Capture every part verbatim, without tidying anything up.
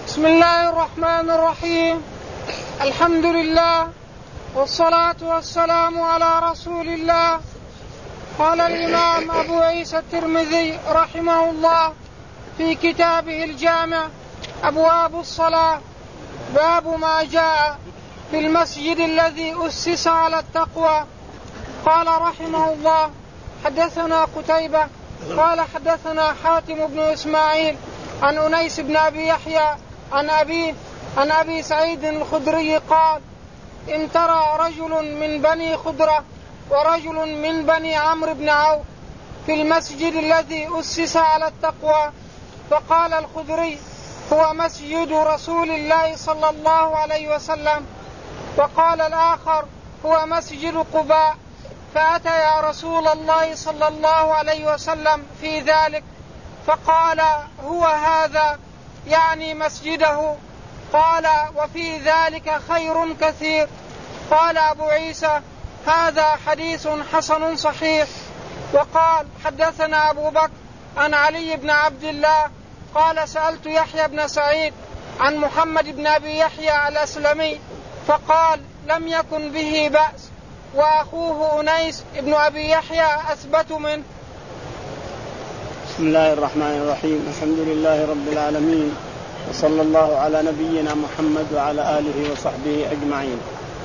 بسم الله الرحمن الرحيم. الحمد لله والصلاة والسلام على رسول الله. قال الإمام أبو عيسى الترمذي رحمه الله في كتابه الجامع أبواب الصلاة باب ما جاء في المسجد الذي أسس على التقوى. قال رحمه الله حدثنا قتيبة قال حدثنا حاتم بن إسماعيل عن أنيس بن أبي يحيى عن أبيه عن أبي سعيد الخدري قال امترى رجل من بني خدرة ورجل من بني عمرو بن عوف في المسجد الذي أسس على التقوى، فقال الخدري هو مسجد رسول الله صلى الله عليه وسلم، وقال الآخر هو مسجد قباء، فأتيا رسول الله صلى الله عليه وسلم في ذلك فقال هو هذا يعني مسجده. قال وفي ذلك خير كثير. قال أبو عيسى هذا حديث حسن صحيح. وقال حدثنا أبو بكر عن علي بن عبد الله قال سألت يحيى بن سعيد عن محمد بن أبي يحيى الأسلمي فقال لم يكن به بأس، وأخوه أنيس بن أبي يحيى أثبت منه. بسم الله الرحمن الرحيم. الحمد لله رب العالمين، وصلى الله على نبينا محمد وعلى آله وصحبه أجمعين.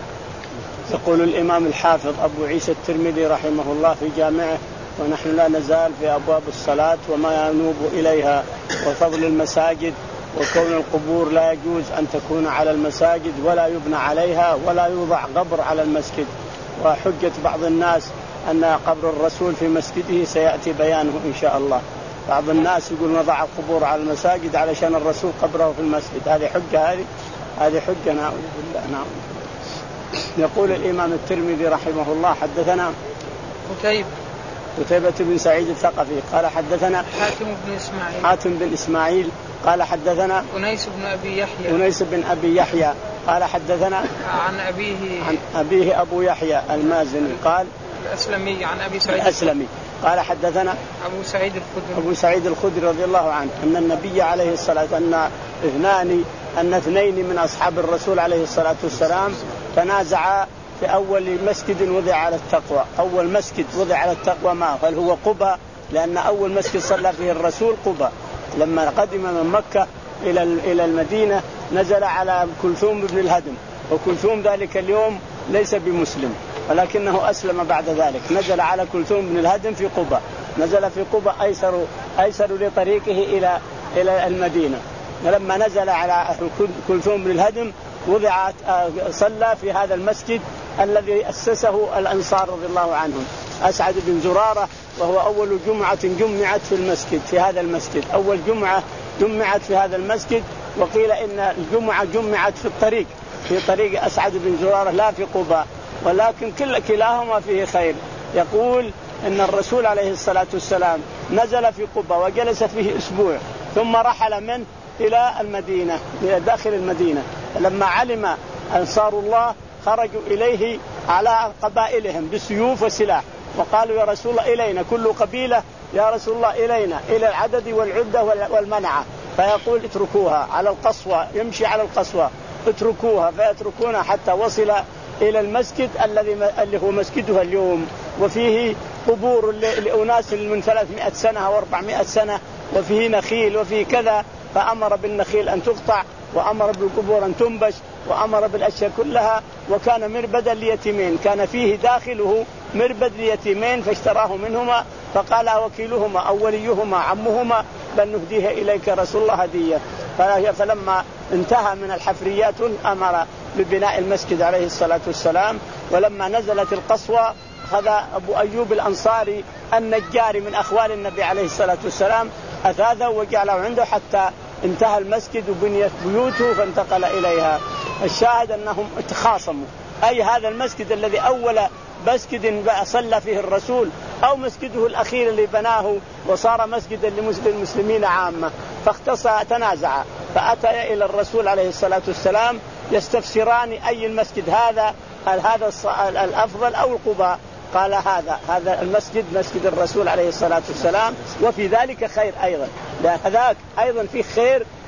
يقول الإمام الحافظ أبو عيسى الترمذي رحمه الله في جامعه: ونحن لا نزال في أبواب الصلاة وما ينوب إليها وفضل المساجد، وكون القبور لا يجوز أن تكون على المساجد ولا يبنى عليها ولا يوضع قبر على المسجد. وحجة بعض الناس أن قبر الرسول في مسجده سيأتي بيانه إن شاء الله. بعض الناس يقول نضع القبور على المساجد علشان الرسول قبره في المسجد، هذه حجة هذه هذه حجة نعوذ بالله. نعم. يقول الإمام الترمذي رحمه الله حدثنا قتيبة قتيبة بن سعيد الثقفي قال حدثنا حاتم بن إسماعيل حاتم بن إسماعيل قال حدثنا أنيس بن أبي يحيى أنيس بن أبي يحيى قال حدثنا عن أبيه عن أبيه أبو يحيى المازني قال الأسلمي عن أبي سعيد الأسلمي قال حدثنا أبو سعيد الخدري أبو سعيد الخدري رضي الله عنه أن النبي عليه الصلاة أن اثنان أن اثنين من أصحاب الرسول عليه الصلاة والسلام تنازعا في أول مسجد وضع على التقوى. أول مسجد وضع على التقوى ما هل هو قباء، لأن أول مسجد صلى فيه الرسول قباء. لما قدم من مكة إلى إلى المدينة نزل على كلثوم بن الهدم، وكلثوم ذلك اليوم ليس بمسلم ولكنه أسلم بعد ذلك. نزل على كلثوم بن الهدم في قباء، نزل في قباء أيسر أيسر لطريقه إلى إلى المدينة. لما نزل على كلثوم بن الهدم وضع صلى في هذا المسجد الذي أسسه الأنصار رضي الله عنهم. أسعد بن زرارة وهو أول جمعة جمعت في المسجد في هذا المسجد، أول جمعة جمعت في هذا المسجد. وقيل إن الجمعة جمعت في الطريق في طريق أسعد بن زرارة لا في قباء، ولكن كل كلاهما فيه خير. يقول إن الرسول عليه الصلاة والسلام نزل في قباء وجلس فيه أسبوع ثم رحل منه إلى المدينة إلى داخل المدينة. لما علم أنصار الله خرجوا إليه على قبائلهم بسيوف وسلاح وقالوا يا رسول الله إلينا، كل قبيلة يا رسول الله إلينا، إلى العدد والعدة والمنعة. فيقول اتركوها على القصوى، يمشي على القصوى اتركوها، فيتركونها حتى وصل إلى المسجد الذي اللي هو مسجدها اليوم، وفيه قبور لأناس من ثلاثمائة سنة أو أربعمائة سنة، وفيه نخيل وفيه كذا. فأمر بالنخيل أن تقطع، وأمر بالقبور أن تنبش، وأمر بالأشياء كلها. وكان مربدا ليتيمين، كان فيه داخله مربد ليتيمين فاشتراه منهما، فقال وكيلهما أو وليهما عمهما بل نهديه إليك رسول الله هدية. فلما انتهى من الحفريات أمر ببناء المسجد عليه الصلاة والسلام. ولما نزلت القصوى أخذ أبو أيوب الأنصاري النجاري من أخوال النبي عليه الصلاة والسلام أثاثه وجعله عنده حتى انتهى المسجد وبنيت بيوته فانتقل إليها. الشاهد أنهم تخاصموا، أي هذا المسجد الذي أول مسجد صلى فيه الرسول أو مسجده الأخير اللي بناه وصار مسجدا للمسلمين عامة. فاختص تنازع فأتى إلى الرسول عليه الصلاة والسلام يستفسران أي المسجد هذا، هل هذا الأفضل أو القباء؟ قال هذا هذا المسجد مسجد الرسول عليه الصلاة والسلام، وفي ذلك خير أيضا، لأن هذاك أيضا فيه خير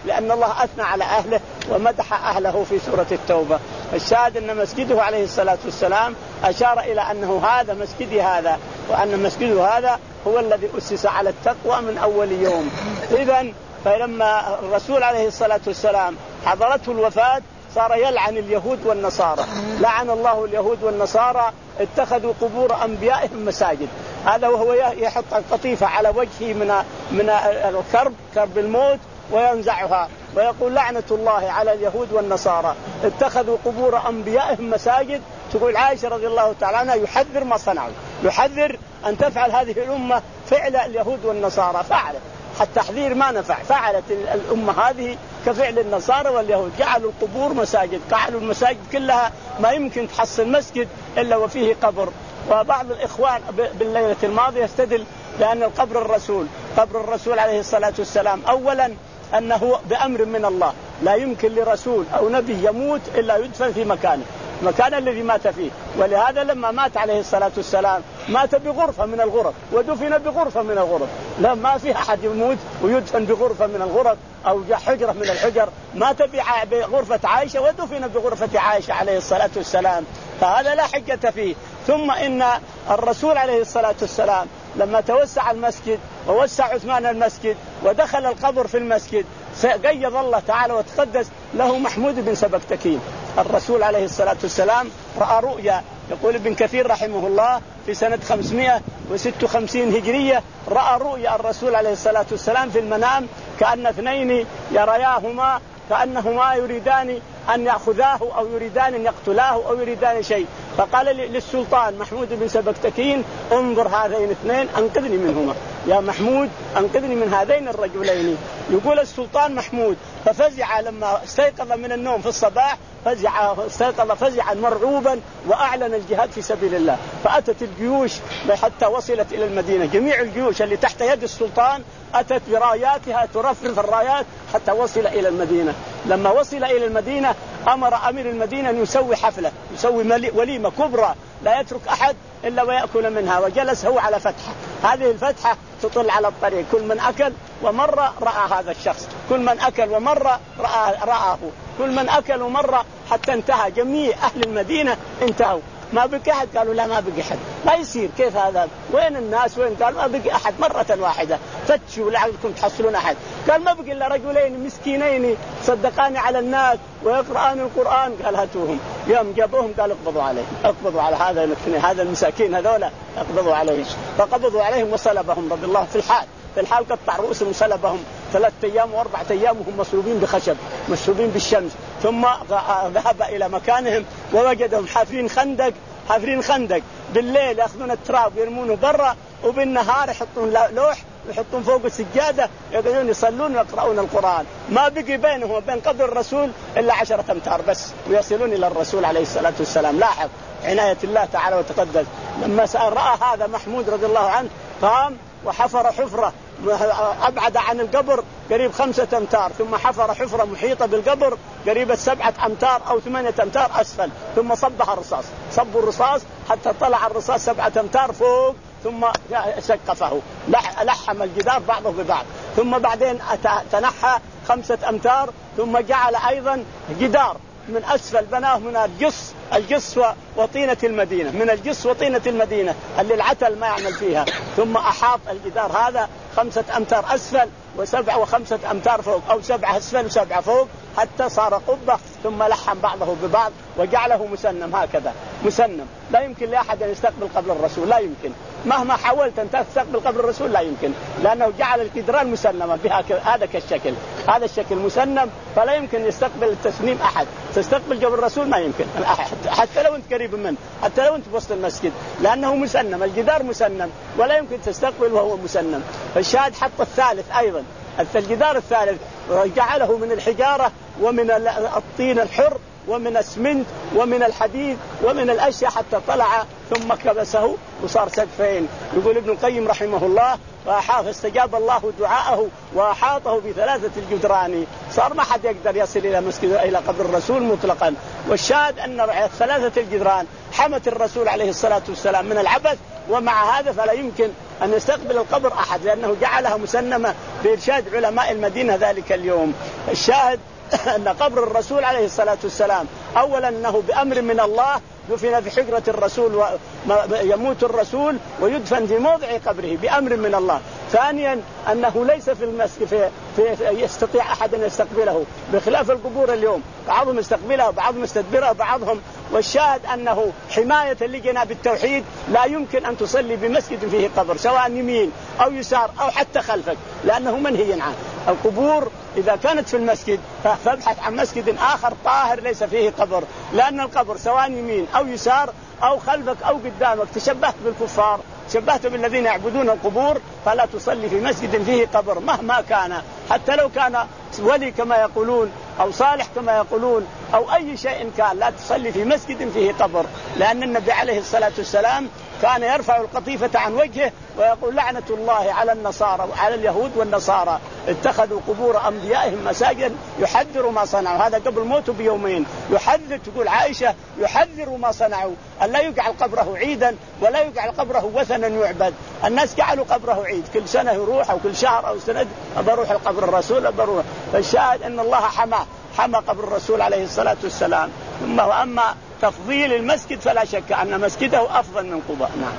لأن الله أثنى على أهله ومدح أهله في سورة التوبة. الشاهد أن مسجده عليه الصلاة والسلام أشار إلى أنه هذا مسجدي هذا، وأن مسجده هذا هو الذي أسس على التقوى من أول يوم. إذن فلما الرسول عليه الصلاة والسلام حضرته الوفاة صار يلعن اليهود والنصارى. لعن الله اليهود والنصارى اتخذوا قبور أنبيائهم مساجد. هذا وهو يحط القطيفة على وجهه من من الكرب كرب الموت وينزعها ويقول لعنة الله على اليهود والنصارى اتخذوا قبور أنبيائهم مساجد. تقول عائشة رضي الله تعالى عنها يحذر ما صنعوا، يحذر أن تفعل هذه الأمة فعل اليهود والنصارى. فعلت حتى تحذير ما نفع، فعلت الأمة هذه كفعل النصارى واليهود، جعلوا القبور مساجد، جعلوا المساجد كلها ما يمكن تحصل مسجد إلا وفيه قبر. وبعض الإخوان بالليلة الماضية يستدل لأن القبر الرسول قبر الرسول عليه الصلاة والسلام أولا أنه بأمر من الله، لا يمكن لرسول أو نبي يموت إلا يدفن في مكانه المكان الذي مات فيه. ولهذا لما مات عليه الصلاة والسلام مات بغرفة من الغرف ودفن بغرفة من الغرف. لا ما في أحد يموت ويدفن بغرفة من الغرف أو حجرة من الحجر. مات بغرفة عائشة ودفن بغرفة عائشة عليه الصلاة والسلام، فهذا لا حجة فيه. ثم إن الرسول عليه الصلاة والسلام لما توسع المسجد ووسع عثمان المسجد ودخل القبر في المسجد قيض الله تعالى وتقدس له محمود بن سبكتكين. الرسول عليه الصلاة والسلام رأى رؤيا، يقول ابن كثير رحمه الله في سنة خمسمائة وستة وخمسين هجرية رأى رؤيا الرسول عليه الصلاة والسلام في المنام كأن اثنين يرياهما كأنهما يريدان أن يأخذاه أو يريدان أن يقتلاه أو يريدان شيء. فقال للسلطان محمود بن سبكتكين انظر هذين اثنين أنقذني منهما يا محمود، أنقذني من هذين الرجلين. يقول السلطان محمود ففزع لما استيقظ من النوم في الصباح، فزع استيقظ فزعا مرعوبا وأعلن الجهاد في سبيل الله. فأتت الجيوش حتى وصلت إلى المدينة، جميع الجيوش اللي تحت يد السلطان أتت براياتها ترفرف الرايات حتى وصل إلى المدينة. لما وصل إلى المدينة أمر أمير المدينة أن يسوي حفلة، يسوي وليمة كبرى لا يترك أحد إلا ويأكل منها. وجلس هو على فتحة، هذه الفتحة تطل على الطريق، كل من أكل ومرة رأى هذا الشخص، كل من أكل ومرة رأى رآه، كل من أكل ومرة حتى انتهى جميع أهل المدينة انتهوا. ما بقي أحد، قالوا لا ما بقي أحد، ما يصير كيف هذا، وين الناس وين؟ قال ما بقي أحد مرة واحدة، فتشوا لعلكم تحصلون أحد. قال ما بقي إلا رجلين مسكينين صدقان على الناس ويقرآن القرآن. قال هاتوهم. يوم جابوهم قال اقبضوا عليهم، اقبضوا على هذا هذا المساكين هذولا، اقبضوا عليهم. فقبضوا عليهم وصلبهم رضي الله في الحال في الحال قطع رؤوسهم وصلبهم ثلاثة أيام وأربعة أيام وهم مصلوبين بخشب مصلوبين بالشمس. ثم ذهب إلى مكانهم ووجدهم حافرين خندق حافرين خندق بالليل يأخذون التراب يرمونه برا، وبالنهار يحطون لوح يحطون فوق السجادة يقعدون يصلون ويقرؤون القرآن. ما بقي بينهم وبين قبر الرسول إلا عشرة أمتار بس ويصلون إلى الرسول عليه الصلاة والسلام. لاحظ عناية الله تعالى وتقدس. لما رأى هذا محمود رضي الله عنه قام وحفر حفرة أبعد عن القبر قريب خمسة أمتار، ثم حفر حفرة محيطة بالقبر قريبة سبعة أمتار أو ثمانية أمتار أسفل، ثم صبها الرصاص، صبوا الرصاص حتى طلع الرصاص سبعة أمتار فوق، ثم سقفه لحم الجدار بعضه ببعض. ثم بعدين تنحى خمسة أمتار ثم جعل أيضا جدار من أسفل بناه من الجص الجص وطينة المدينة، من الجص وطينة المدينة اللي العتل ما يعمل فيها. ثم أحاط الجدار هذا خمسة أمتار أسفل وسبعة وخمسة أمتار فوق، أو سبعة أسفل وسبعة فوق، حتى صار قبة. ثم لحم بعضه ببعض وجعله مسنم هكذا مسنم. لا يمكن لأحد أن يستقبل قبل الرسول، لا يمكن مهما حاولت أن تستقبل قبل الرسول لا يمكن، لأنه جعل الجدران مسنمة بها هذا كالشكل، هذا الشكل مسنم، فلا يمكن يستقبل التسنيم أحد. تستقبل قبل الرسول ما يمكن أحد، حتى لو أنت قريب منه، حتى لو أنت بوسط المسجد، لأنه مسنم، الجدار مسنم ولا يمكن تستقبل وهو مسنم. فالشاهد حط الثالث أيضا، الجدار الثالث جعله من الحجارة ومن الطين الحر ومن السمنت ومن الحديد ومن الأشياء حتى طلع ثم كبسه وصار سقفين. يقول ابن القيم رحمه الله فاستجاب الله دعاءه وأحاطه بثلاثة الجدران، صار ما حد يقدر يصل إلى مسجد إلى قبر الرسول مطلقا. والشاهد أن ثلاثة الجدران حمت الرسول عليه الصلاة والسلام من العبث، ومع هذا فلا يمكن أن يستقبل القبر أحد لأنه جعلها مسنمة بإرشاد علماء المدينة ذلك اليوم. الشاهد أن قبر الرسول عليه الصلاة والسلام أولا أنه بأمر من الله دفن في حجرة الرسول ويموت الرسول ويدفن في موضع قبره بأمر من الله. ثانيا أنه ليس في المسجد في في يستطيع أحد أن يستقبله بخلاف القبور اليوم، بعضهم يستقبلها وبعضهم يستدبرها بعضهم. والشاهد أنه حماية لجناب التوحيد لا يمكن أن تصلي بمسجد فيه قبر سواء يمين أو يسار أو حتى خلفك لأنه منهي عنه. القبور إذا كانت في المسجد فابحث عن مسجد آخر طاهر ليس فيه قبر، لأن القبر سواء يمين أو يسار أو خلفك أو قدامك تشبهت بالكفار، شبهت بالذين يعبدون القبور، فلا تصلي في مسجد فيه قبر مهما كان، حتى لو كان ولي كما يقولون أو صالح كما يقولون أو أي شيء كان، لا تصلي في مسجد فيه قبر. لأن النبي عليه الصلاة والسلام كان يرفع القطيفة عن وجهه ويقول لعنة الله على النصارى وعلى اليهود والنصارى اتخذوا قبور أنبيائهم مساجد يحذر ما صنعوا. هذا قبل موته بيومين يحذر، تقول عائشة يحذر ما صنعوا، أن لا يجعل قبره عيدا ولا يجعل قبره وثنا يعبد. الناس جعلوا قبره عيد، كل سنة يروح أو كل شهر أو سنة بروح القبر الرسول بروح. فالشاهد أن الله حماه حمى قبر الرسول عليه الصلاة والسلام. ثم أما تفضيل المسجد فلا شك أن مسجده أفضل من قباء. نعم.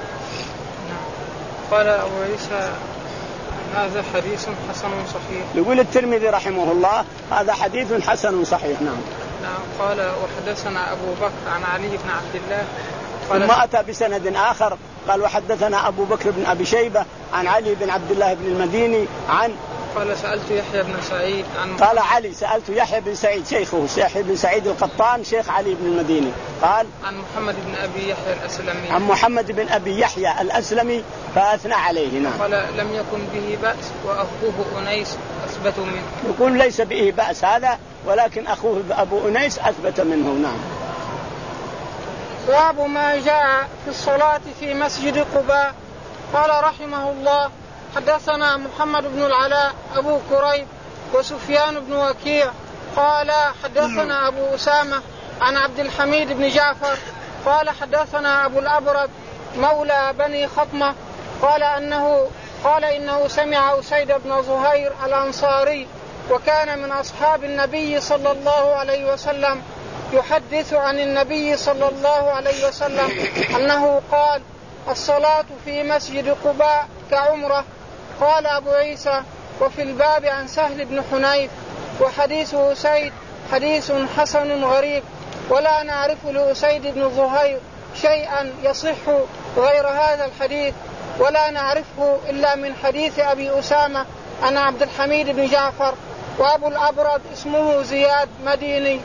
قال أبو عيسى هذا حديث حسن صحيح. يقول الترمذي رحمه الله هذا حديث حسن صحيح. نعم. نعم. قال وحدثنا أبو بكر عن علي بن عبد الله. ثم أتى بسند آخر قال وحدثنا أبو بكر بن أبي شيبة عن علي بن عبد الله بن المديني عن قال سألت يحيى بن سعيد عن قال علي سألت يحيى بن سعيد شيخه يحيى بن سعيد القطان شيخ علي بن المديني قال عن محمد بن أبي يحيى الأسلمي عن محمد بن أبي يحيى الأسلمي فأثنى عليه. نعم. قال لم يكن به بأس وأخوه أنيس أثبت منه. يقول ليس به بأس هذا ولكن أخوه أبو أنيس أثبت منه. نعم. باب ما جاء في الصلاة في مسجد قباء. قال رحمه الله حدثنا محمد بن العلاء أبو كريب وسفيان بن وكيع قال حدثنا أبو أسامة عن عبد الحميد بن جعفر قال حدثنا أبو الأبرد مولى بني خطمة قال أنه قال إنه سمع أسيد بن زهير الأنصاري وكان من أصحاب النبي صلى الله عليه وسلم يحدث عن النبي صلى الله عليه وسلم أنه قال الصلاة في مسجد قباء كعمرة. قال أبو عيسى وفي الباب عن سهل بن حنيف وحديث أسيد حديث حسن غريب ولا نعرف لأسيد بن زهير شيئا يصح غير هذا الحديث ولا نعرفه إلا من حديث أبي أسامة عن عبد الحميد بن جعفر. وأبو الأبرد اسمه زياد مديني.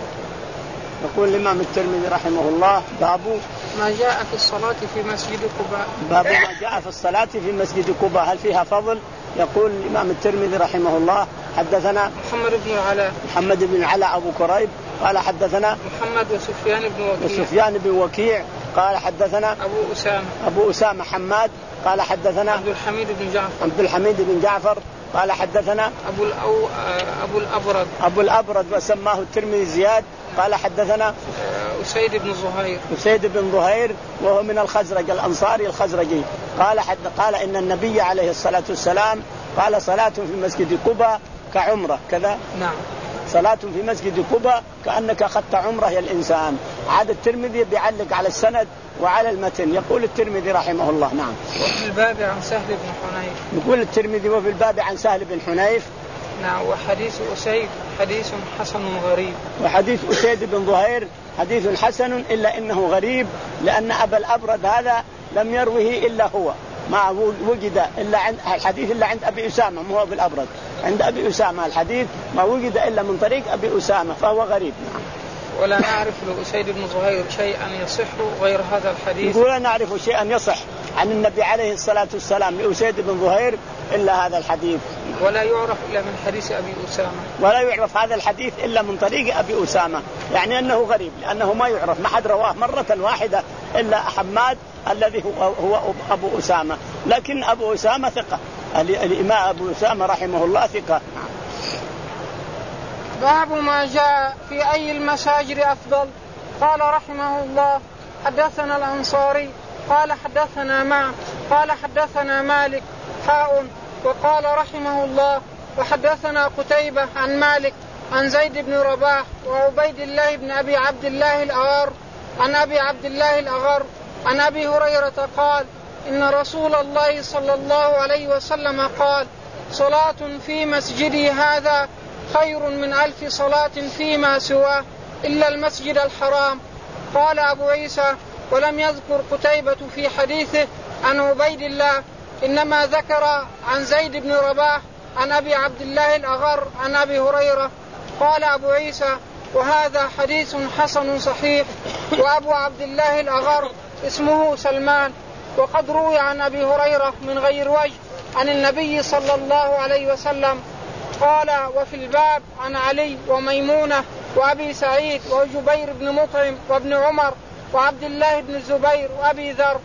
يقول الإمام الترمذي رحمه الله باب ما جاء في الصلاة في مسجد قباء. باب ما جاء في الصلاة في مسجد قباء هل فيها فضل؟ يقول الإمام الترمذي رحمه الله حدثنا محمد بن العلاء محمد بن العلاء أبو كريب قال حدثنا محمد وسفيان بن وكيع وسفيان بن وكيع قال حدثنا أبو أسامة أبو أسامة حماد قال حدثنا عبد الحميد بن جعفر عبد الحميد بن جعفر قال حدثنا أبو الأو أبو الأبرد أبو الأبرد وسماه الترمذي زياد قال حدثنا أسيد بن زهير أسيد بن زهير وهو من الخزرج الأنصاري الخزرجي قال حد قال إن النبي عليه الصلاة والسلام قال صلاة في مسجد قباء كعمرة كذا. نعم. صلاة في مسجد قباء كأنك أخذت عمرة يا الإنسان. عاد الترمذي بيعلق على السند وعلى المتن. يقول الترمذي رحمه الله. نعم. وفي الباب عن سهل بن حنيف. يقول الترمذي وفي الباب عن سهل بن حنيف. نعم. وحديث أسيد حديث حسن غريب. وحديث أسيد بن زهير حديث حسن إلا إنه غريب لأن أبا الأبرد هذا لم يروه إلا هو ما وجد إلا عند الحديث إلا عند أبي أسامة مو هو بالأبرد عند أبي أسامة الحديث ما وجد إلا من طريق أبي أسامة فهو غريب. نعم. ولا نعرف لأسيد بن زهير شيئا يصح غير هذا الحديث. يقول نعرف شيئا يصح عن النبي عليه الصلاة والسلام لأسيد بن ظهير إلا هذا الحديث. ولا يعرف إلا من حديث أبي أسامة. ولا يعرف هذا الحديث إلا من طريق أبي أسامة، يعني أنه غريب لأنه ما يعرف، ما حد رواه مرة واحدة إلا حماد الذي هو, هو أبو أسامة، لكن أبو أسامة ثقة، الإمام أبو أسامة رحمه الله ثقة. باب ما جاء في أي المساجد أفضل. قال رحمه الله حدثنا الأنصاري قال حدثنا معه قال حدثنا مالك حاء وقال رحمه الله وحدثنا قتيبة عن مالك عن زيد بن رباح وعبيد الله بن أبي عبد الله الأغر عن أبي عبد الله الأغر عن أبي هريرة قال إن رسول الله صلى الله عليه وسلم قال صلاة في مسجدي هذا خير من ألف صلاة فيما سواه إلا المسجد الحرام. قال أبو عيسى ولم يذكر قتيبة في حديثه عن عبيد الله، إنما ذكر عن زيد بن رباح عن أبي عبد الله الأغر عن أبي هريرة. قال أبو عيسى وهذا حديث حسن صحيح. وأبو عبد الله الأغر اسمه سلمان، وقد روي عن أبي هريرة من غير وجه عن النبي صلى الله عليه وسلم قال وفي الباب عن علي وميمونة وأبي سعيد وجبير بن مطعم وابن عمر وعبد الله بن الزبير وأبي ذر.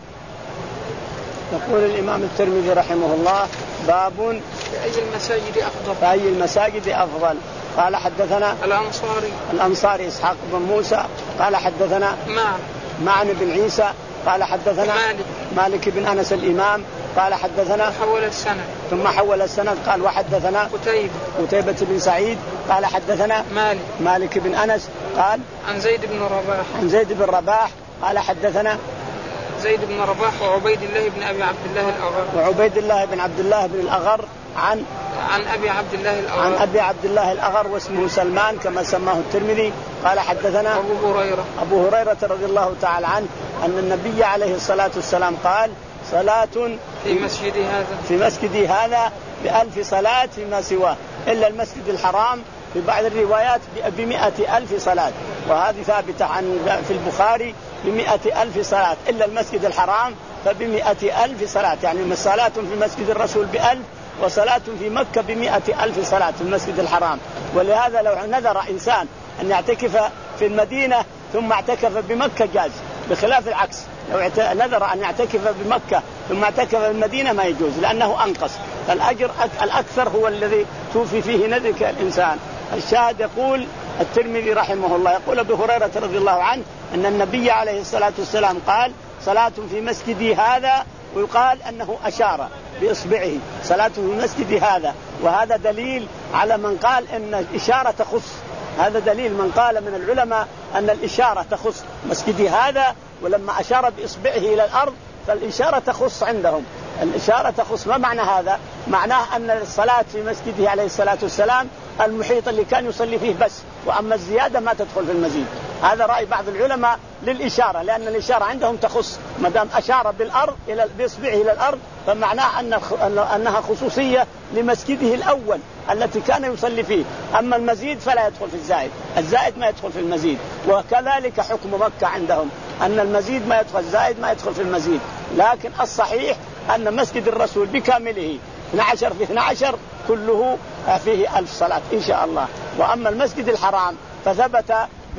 يقول الإمام الترمذي رحمه الله باب في أي المساجد أفضل. في أي المساجد أفضل. قال حدثنا الأنصاري الأنصاري إسحاق بن موسى قال حدثنا معن معن بن عيسى قال حدثنا مالك مالك بن أنس الإمام قال حدثنا حول السند ثم حول السند قال وحدثنا قتيبة قتيبة بن سعيد قال حدثنا مالك مالك بن أنس قال عن زيد بن رباح عن زيد بن رباح قال حدثنا زيد بن رباح وعبيد الله بن أبي عبد الله الأغر وعبيد الله بن عبد الله بن الأغر عن عن أبي عبد الله الأغر عن أبي عبد الله الأغر واسمه سلمان كما سماه الترمذي قال حدثنا أبو هريرة أبو هريرة رضي الله تعالى عنه أن النبي عليه الصلاة والسلام قال صلاة في مسجدي هذا في مسجدي هذا بألف صلاة فيما سواه إلا المسجد الحرام في بعض الروايات بمئة ألف صلاة، وهذه ثابتة عن في البخاري بمئة ألف صلاة إلا المسجد الحرام فبمئة ألف صلاة، يعني صلاة في مسجد الرسول بألف وصلاة في مكة بمئة ألف صلاة في المسجد الحرام. ولهذا لو نذر إنسان أن يعتكف في المدينة ثم اعتكف بمكة جاز، بخلاف العكس لو نذر أن يعتكف بمكة ثم اعتكف في المدينة ما يجوز لأنه أنقص، فالأجر الأكثر هو الذي توفي فيه نذرك الإنسان. الشاهد يقول الترمذي رحمه الله يقول أبو هريرة رضي الله عنه أن النبي عليه الصلاة والسلام قال صلاة في مسجدي هذا، ويقال أنه أشار بإصبعه صلاة في مسجد هذا، وهذا دليل على من قال أن الإشارة تخص، هذا دليل من قال من العلماء أن الإشارة تخص مسجد هذا، ولما أشار بإصبعه إلى الأرض فالإشارة تخص عندهم، الإشارة تخص. ما معنى هذا؟ معناه أن الصلاة في مسجده عليه الصلاة والسلام المحيط اللي كان يصلي فيه بس، وأما الزيادة ما تدخل في المزيد. هذا رأي بعض العلماء للإشارة، لأن الإشارة عندهم تخص، ما دام أشار بالأرض إلى بإصبعه إلى الأرض فمعناه أن أنها خصوصية لمسجده الأول التي كان يصلي فيه، أما المزيد فلا يدخل في الزائد، الزائد ما يدخل في المزيد. وكذلك حكم مكة عندهم أن المزيد ما يدخل، الزائد ما يدخل في المزيد. لكن الصحيح أن مسجد الرسول بكامله اثنا عشر في اثنا عشر كله فيه ألف صلاة إن شاء الله. وأما المسجد الحرام فثبت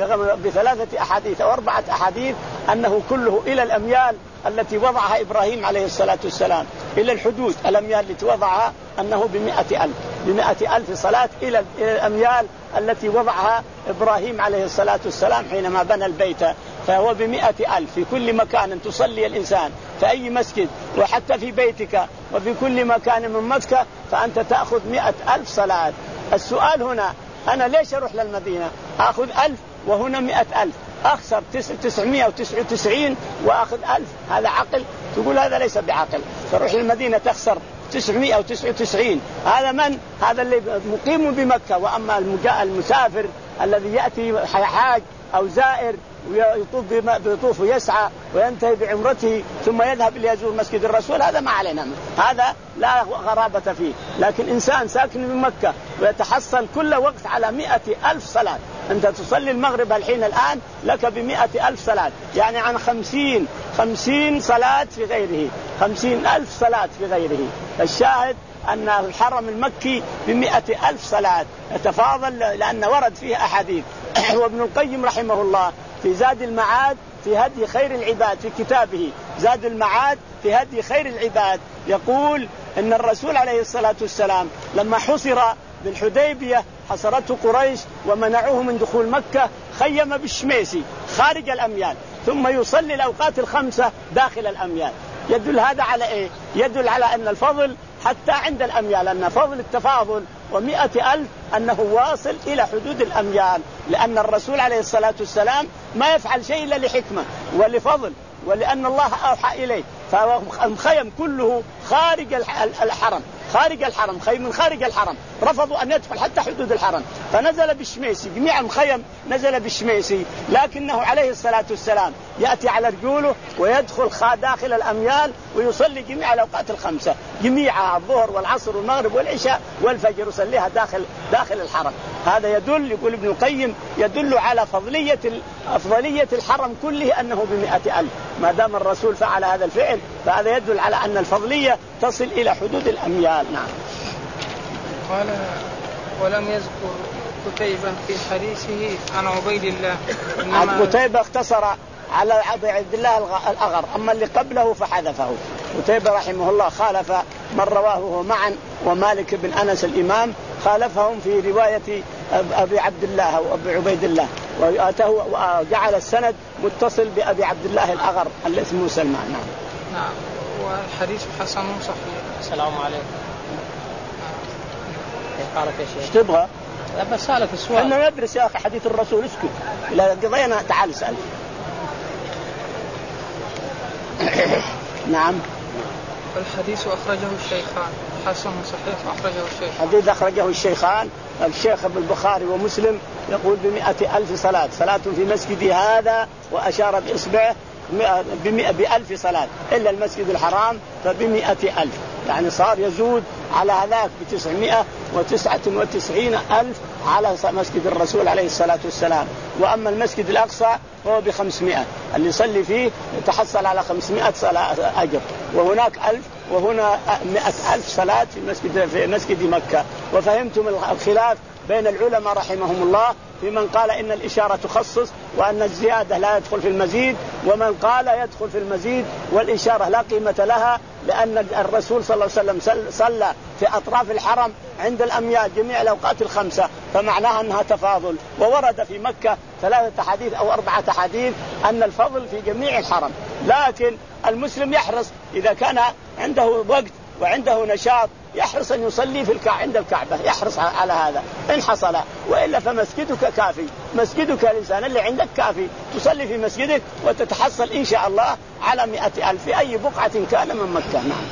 بثلاثة أحاديث أو أربعة أحاديث أنه كله إلى الأميال التي وضعها إبراهيم عليه الصلاة والسلام، إلى الحدود الأميال التي وضعها أنه بمئة ألف بمئة ألف صلاة إلى الأميال التي وضعها إبراهيم عليه الصلاة والسلام حينما بنى البيت، فهو بمئة ألف في كل مكان تصلي الإنسان في أي مسجد وحتى في بيتك وفي كل مكان من مكة فأنت تأخذ مئة ألف صلاة. السؤال هنا أنا ليش أروح للمدينة أخذ ألف وهنا مئة ألف، أخسر تسعمائة وتسعة وتسعين وأخذ ألف؟ هذا عقل؟ تقول هذا ليس بعقل. تروح للمدينة تخسر تسعمائة وتسعة وتسعين، هذا من؟ هذا اللي مقيم بمكة. وأما المسافر الذي يأتي حاج أو زائر ويطوف بيطوف ويسعى وينتهي بعمرته ثم يذهب ليزور مسجد الرسول هذا ما علينا، هذا لا غرابة فيه. لكن إنسان ساكن في مكة ويتحصل كل وقت على مئة ألف صلاة، أنت تصلي المغرب الحين الآن لك بمئة ألف صلاة، يعني عن خمسين خمسين صلاة في غيره، خمسين ألف صلاة في غيره. الشاهد أن الحرم المكي بمئة ألف صلاة يتفاضل لأن ورد فيه أحاديث. وابن القيم رحمه الله في زاد المعاد في هدي خير العباد في كتابه زاد المعاد في هدي خير العباد يقول إن الرسول عليه الصلاة والسلام لما حصر بالحديبية حصرته قريش ومنعوه من دخول مكة خيم بالشميسي خارج الأميال ثم يصلي الأوقات الخمسة داخل الأميال. يدل هذا على إيه؟ يدل على أن الفضل حتى عند الأميال، أن فضل التفاضل ومئة ألف أنه واصل إلى حدود الأميال، لأن الرسول عليه الصلاة والسلام ما يفعل شيء إلا لحكمة ولفضل ولأن الله أوحى إليه. فالخيم كله خارج الحرم، خارج الحرم، خيم من خارج الحرم، رفضوا أن يدخل حتى حدود الحرم فنزل بالشميسي. جميع الخيم نزل بالشميسي، لكنه عليه الصلاة والسلام يأتي على رجوله ويدخل داخل الأميال ويصلي جميع الأوقات الخمسة جميعها الظهر والعصر والمغرب والعشاء والفجر يصليها داخل داخل الحرم. هذا يدل يقول ابن القيم يدل على فضلية أفضلية الحرم كله أنه بمئة ألف. ما دام الرسول فعل هذا الفعل فهذا يدل على أن الفضلية تصل إلى حدود الأميال. نعم. قال ولم يذكر قتيبة في حديثه عن عبيد الله. عن قتيبة اختصر على عبد الله الأغر، أما اللي قبله فحذفه. قتيبة رحمه الله خالف من رواه هو معا ومالك بن أنس الإمام خالفهم في رواية أبي عبد الله وأبي عبيد الله وجعل السند متصل بأبي عبد الله الأغر اللي اسمه سلمان. نعم. نعم. والحديث حسن صحيح. السلام عليكم. قالك يا شيخ. ايش تبغى؟ لا بس سألك السؤال. احنا ندرس يا أخي حديث الرسول اسكت. إذا قضينا تعال اسأل. نعم. الحديث أخرجه الشيخان حسن صحيح أخرجه الشيخان. حديث أخرجه الشيخان الشيخ ابن البخاري ومسلم يقول بمئة ألف صلاة صلاة في مسجد هذا وأشار بإصبعه بمئة بألف صلاة إلا المسجد الحرام فبمئة ألف، يعني صار يزود على هذاك بتسعمائة وتسعة وتسعين ألف على مسجد الرسول عليه الصلاة والسلام. وأما المسجد الأقصى هو بخمسمائة اللي يصلي فيه يتحصل على خمسمائة صلاة أجر، وهناك ألف وهنا مئة ألف صلاة في مسجد في مسجد مكة. وفهمتم الخلاف بين العلماء رحمهم الله في من قال إن الإشارة تخصص وأن الزيادة لا يدخل في المزيد، ومن قال يدخل في المزيد والإشارة لا قيمة لها، لأن الرسول صلى الله عليه وسلم صلى في أطراف الحرم عند الأميال جميع الأوقات الخمسة فمعناها أنها تفاضل. وورد في مكة ثلاثة حديث أو أربعة حديث أن الفضل في جميع الحرم، لكن المسلم يحرص إذا كان عنده وقت وعنده نشاط يحرص أن يصلي في الكعبة عند الكعبة، يحرص على هذا إن حصل، وإلا فمسجدك كافي، مسجدك الإنسان اللي عندك كافي تصلي في مسجدك وتتحصل إن شاء الله على مئة ألف في أي بقعة كان من مكة. نعم.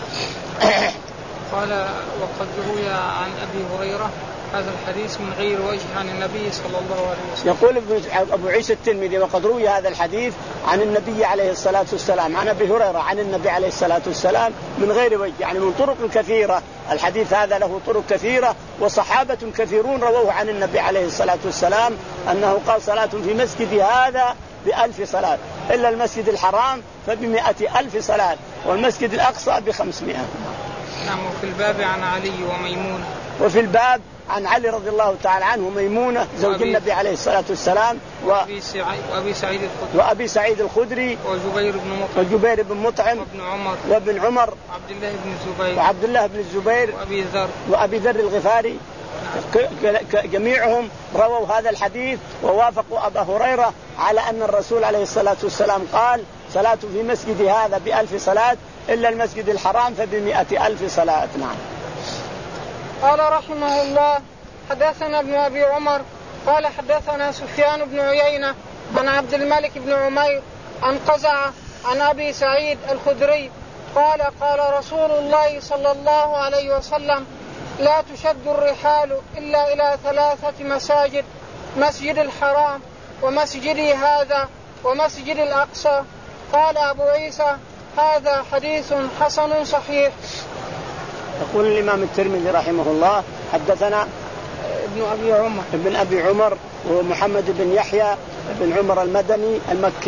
قال وقد روي عن أبي هريرة هذا الحديث من غير وجه عن النبي صلى الله عليه وسلم. يقول أبو عيسى الترمذي وقد روي هذا الحديث عن النبي عليه الصلاة والسلام عن أبي هريرة عن النبي عليه الصلاة والسلام من غير وجه، يعني من طرق كثيرة. الحديث هذا له طرق كثيرة وصحابة كثيرون رووه عن النبي عليه الصلاة والسلام أنه قال صلاة في مسجد هذا بألف صلاة إلا المسجد الحرام فبمئة ألف صلاة والمسجد الأقصى بخمسمائة. نعم. وفي الباب عن علي وميمونة. وفي الباب عن علي رضي الله تعالى عنه وميمونة زوج النبي عليه الصلاة والسلام وأبي سعيد, وأبي سعيد الخدري وأبي سعيد الخدري وجبير بن مطعم وجبير بن مطعم وابن عمر وابن عمر وعبد الله بن الزبير وعبد الله بن الزبير وأبي ذر وأبي ذر الغفاري. جميعهم رووا هذا الحديث ووافقوا أبا هريرة على أن الرسول عليه الصلاة والسلام قال صلاة في مسجد هذا بألف صلاة إلا المسجد الحرام فبمئة ألف صلاة. نعم. قال رحمه الله حدثنا ابن أبي عمر قال حدثنا سفيان بن عيينة عن عبد الملك بن عمير عن قزعة عن أبي سعيد الخدري قال قال رسول الله صلى الله عليه وسلم لا تشد الرحال إلا إلى ثلاثة مساجد مسجد الحرام ومسجدي هذا ومسجد الأقصى. قال أبو عيسى هذا حديث حسن صحيح. يقول الإمام الترمذي رحمه الله حدثنا ابن أبي عمر ابن أبي عمر ومحمد بن يحيى بن عمر المدني المكي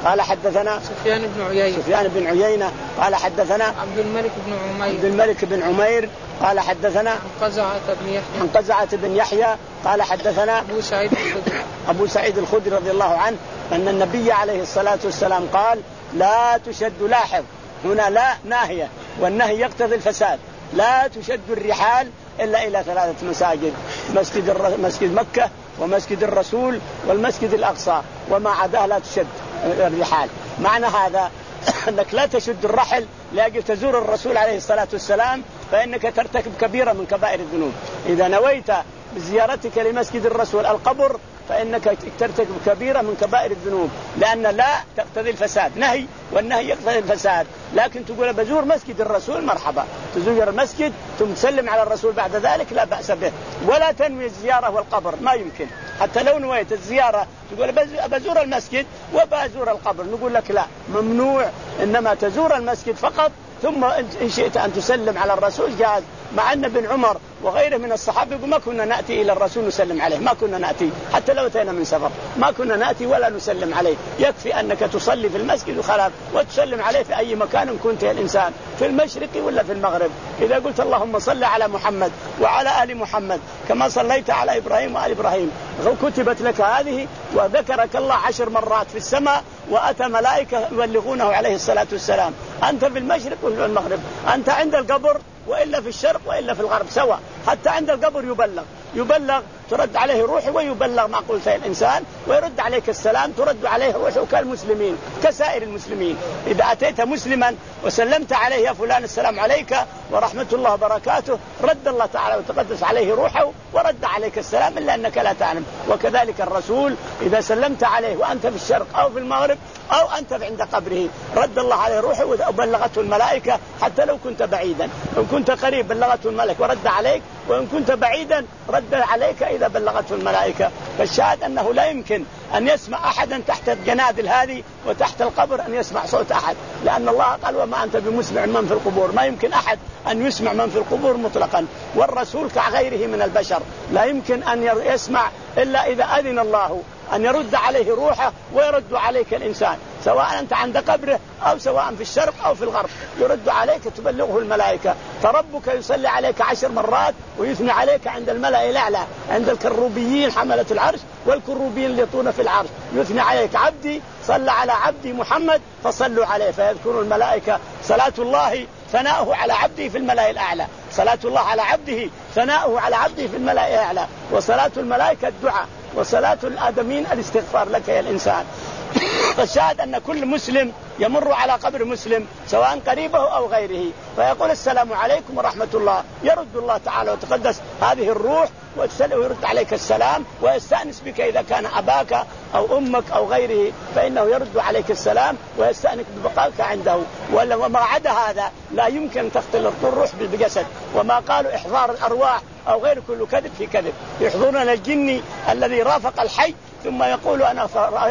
قال حدثنا سفيان بن عيينة سفيان بن عيينة قال حدثنا عبد الملك بن عمير عبد الملك بن عمير قال حدثنا عن قزعة بن يحيى عن قزعة بن يحيى قال حدثنا أبو سعيد الخدري أبو سعيد الخدري رضي الله عنه أن النبي عليه الصلاة والسلام قال لا تشد، لاحظ هنا لا ناهية، والنهي يقتضي الفساد، لا تشد الرحال إلا إلى ثلاثة مساجد، مسجد الر... مسجد مكة ومسجد الرسول والمسجد الأقصى، وما عداه لا تشد الرحال. معنى هذا أنك لا تشد الرحل لأجل تزور الرسول عليه الصلاة والسلام، فإنك ترتكب كبيرة من كبائر الذنوب. إذا نويت بزيارتك لمسجد الرسول القبر فإنك ترتكب كبيرة من كبائر الذنوب، لأن لا تقتضي الفساد، نهي والنهي يقتضي الفساد. لكن تقول بزور مسجد الرسول مرحبا، تزور المسجد ثم تسلم على الرسول بعد ذلك لا بأس به، ولا تنوي الزيارة والقبر، ما يمكن. حتى لو نويت الزيارة تقول بزور المسجد وبزور القبر، نقول لك لا، ممنوع، إنما تزور المسجد فقط، ثم إن شئت أن تسلم على الرسول جاز. مع أن ابن عمر وغيره من الصحابة ما كنا نأتي إلى الرسول نسلم عليه، ما كنا نأتي حتى لو أتينا من سفر، ما كنا نأتي ولا نسلم عليه، يكفي أنك تصلي في المسجد وخلاص، وتسلم عليه في أي مكان كنت يا الإنسان، في المشرق ولا في المغرب. إذا قلت اللهم صل على محمد وعلى آل محمد كما صليت على إبراهيم وآل إبراهيم، كتبت لك هذه، وذكرك الله عشر مرات في السماء، وأتى ملائكة يبلغونه عليه الصلاة والسلام. أنت في المشرق ولا المغرب، أنت عند القبر وإلا في الشرق وإلا في الغرب سواء، حتى عند القبر يبلغ يبلغ ترد عليه روحه ويبلغ ما قلت الإنسان، ويرد عليك السلام ترد عليه روحه كالمسلمين كسائر المسلمين. إذا أتيت مسلما وسلمت عليه يا فلان السلام عليك ورحمة الله وبركاته، رد الله تعالى وتقدس عليه روحه ورد عليك السلام، إلا أنك لا تعلم. وكذلك الرسول إذا سلمت عليه وأنت في الشرق أو في المغرب أو أنت عند قبره، رد الله عليه روحه وبلغته الملائكة، حتى لو كنت بعيدا، إن كنت قريب بلغته الملك ورد عليك، وإن كنت بعيدا رد عليك إذا بلغته الملائكة. فالشاهد أنه لا يمكن أن يسمع أحدا تحت الجنادل هذه وتحت القبر أن يسمع صوت أحد، لأن الله قال وما أنت بمسمع من في القبور، ما يمكن أحد أن يسمع من في القبور مطلقا. والرسول كغيره من البشر لا يمكن أن يسمع إلا إذا أذن الله أن يرد عليه روحه ويرد عليك الإنسان، سواء أنت عند قبره أو سواء في الشرق أو في الغرب، يرد عليك تبلغه الملائكة. فربك يصلي عليك عشر مرات ويثني عليك عند الملأ الأعلى، عند الكروبيين حملة العرش والكروبيين اللي يطون في العرش، يثني عليك عبدي صلى على عبدي محمد فصلوا عليه، فيذكر الملائكة صلاة الله ثناؤه على عبده في الملأ الأعلى، صلاة الله على عبده ثناؤه على عبده في الملأ الأعلى، وصلاة الملائكة الدعاء، وصلاة الآدمين الاستغفار لك يا الإنسان. فالشاهد أن كل مسلم يمر على قبر مسلم سواء قريبه أو غيره فيقول السلام عليكم ورحمة الله، يرد الله تعالى وتقدس هذه الروح ويرد عليك السلام ويستأنس بك إذا كان أباك أو أمك أو غيره، فإنه يرد عليك السلام ويستأنس ببقائك عنده. وما عدا هذا لا يمكن تختلط الروح بالجسد. وما قالوا إحضار الأرواح أو غير كل كذب في كذب، يحضرون الجني الذي رافق الحي ثم يقول أنا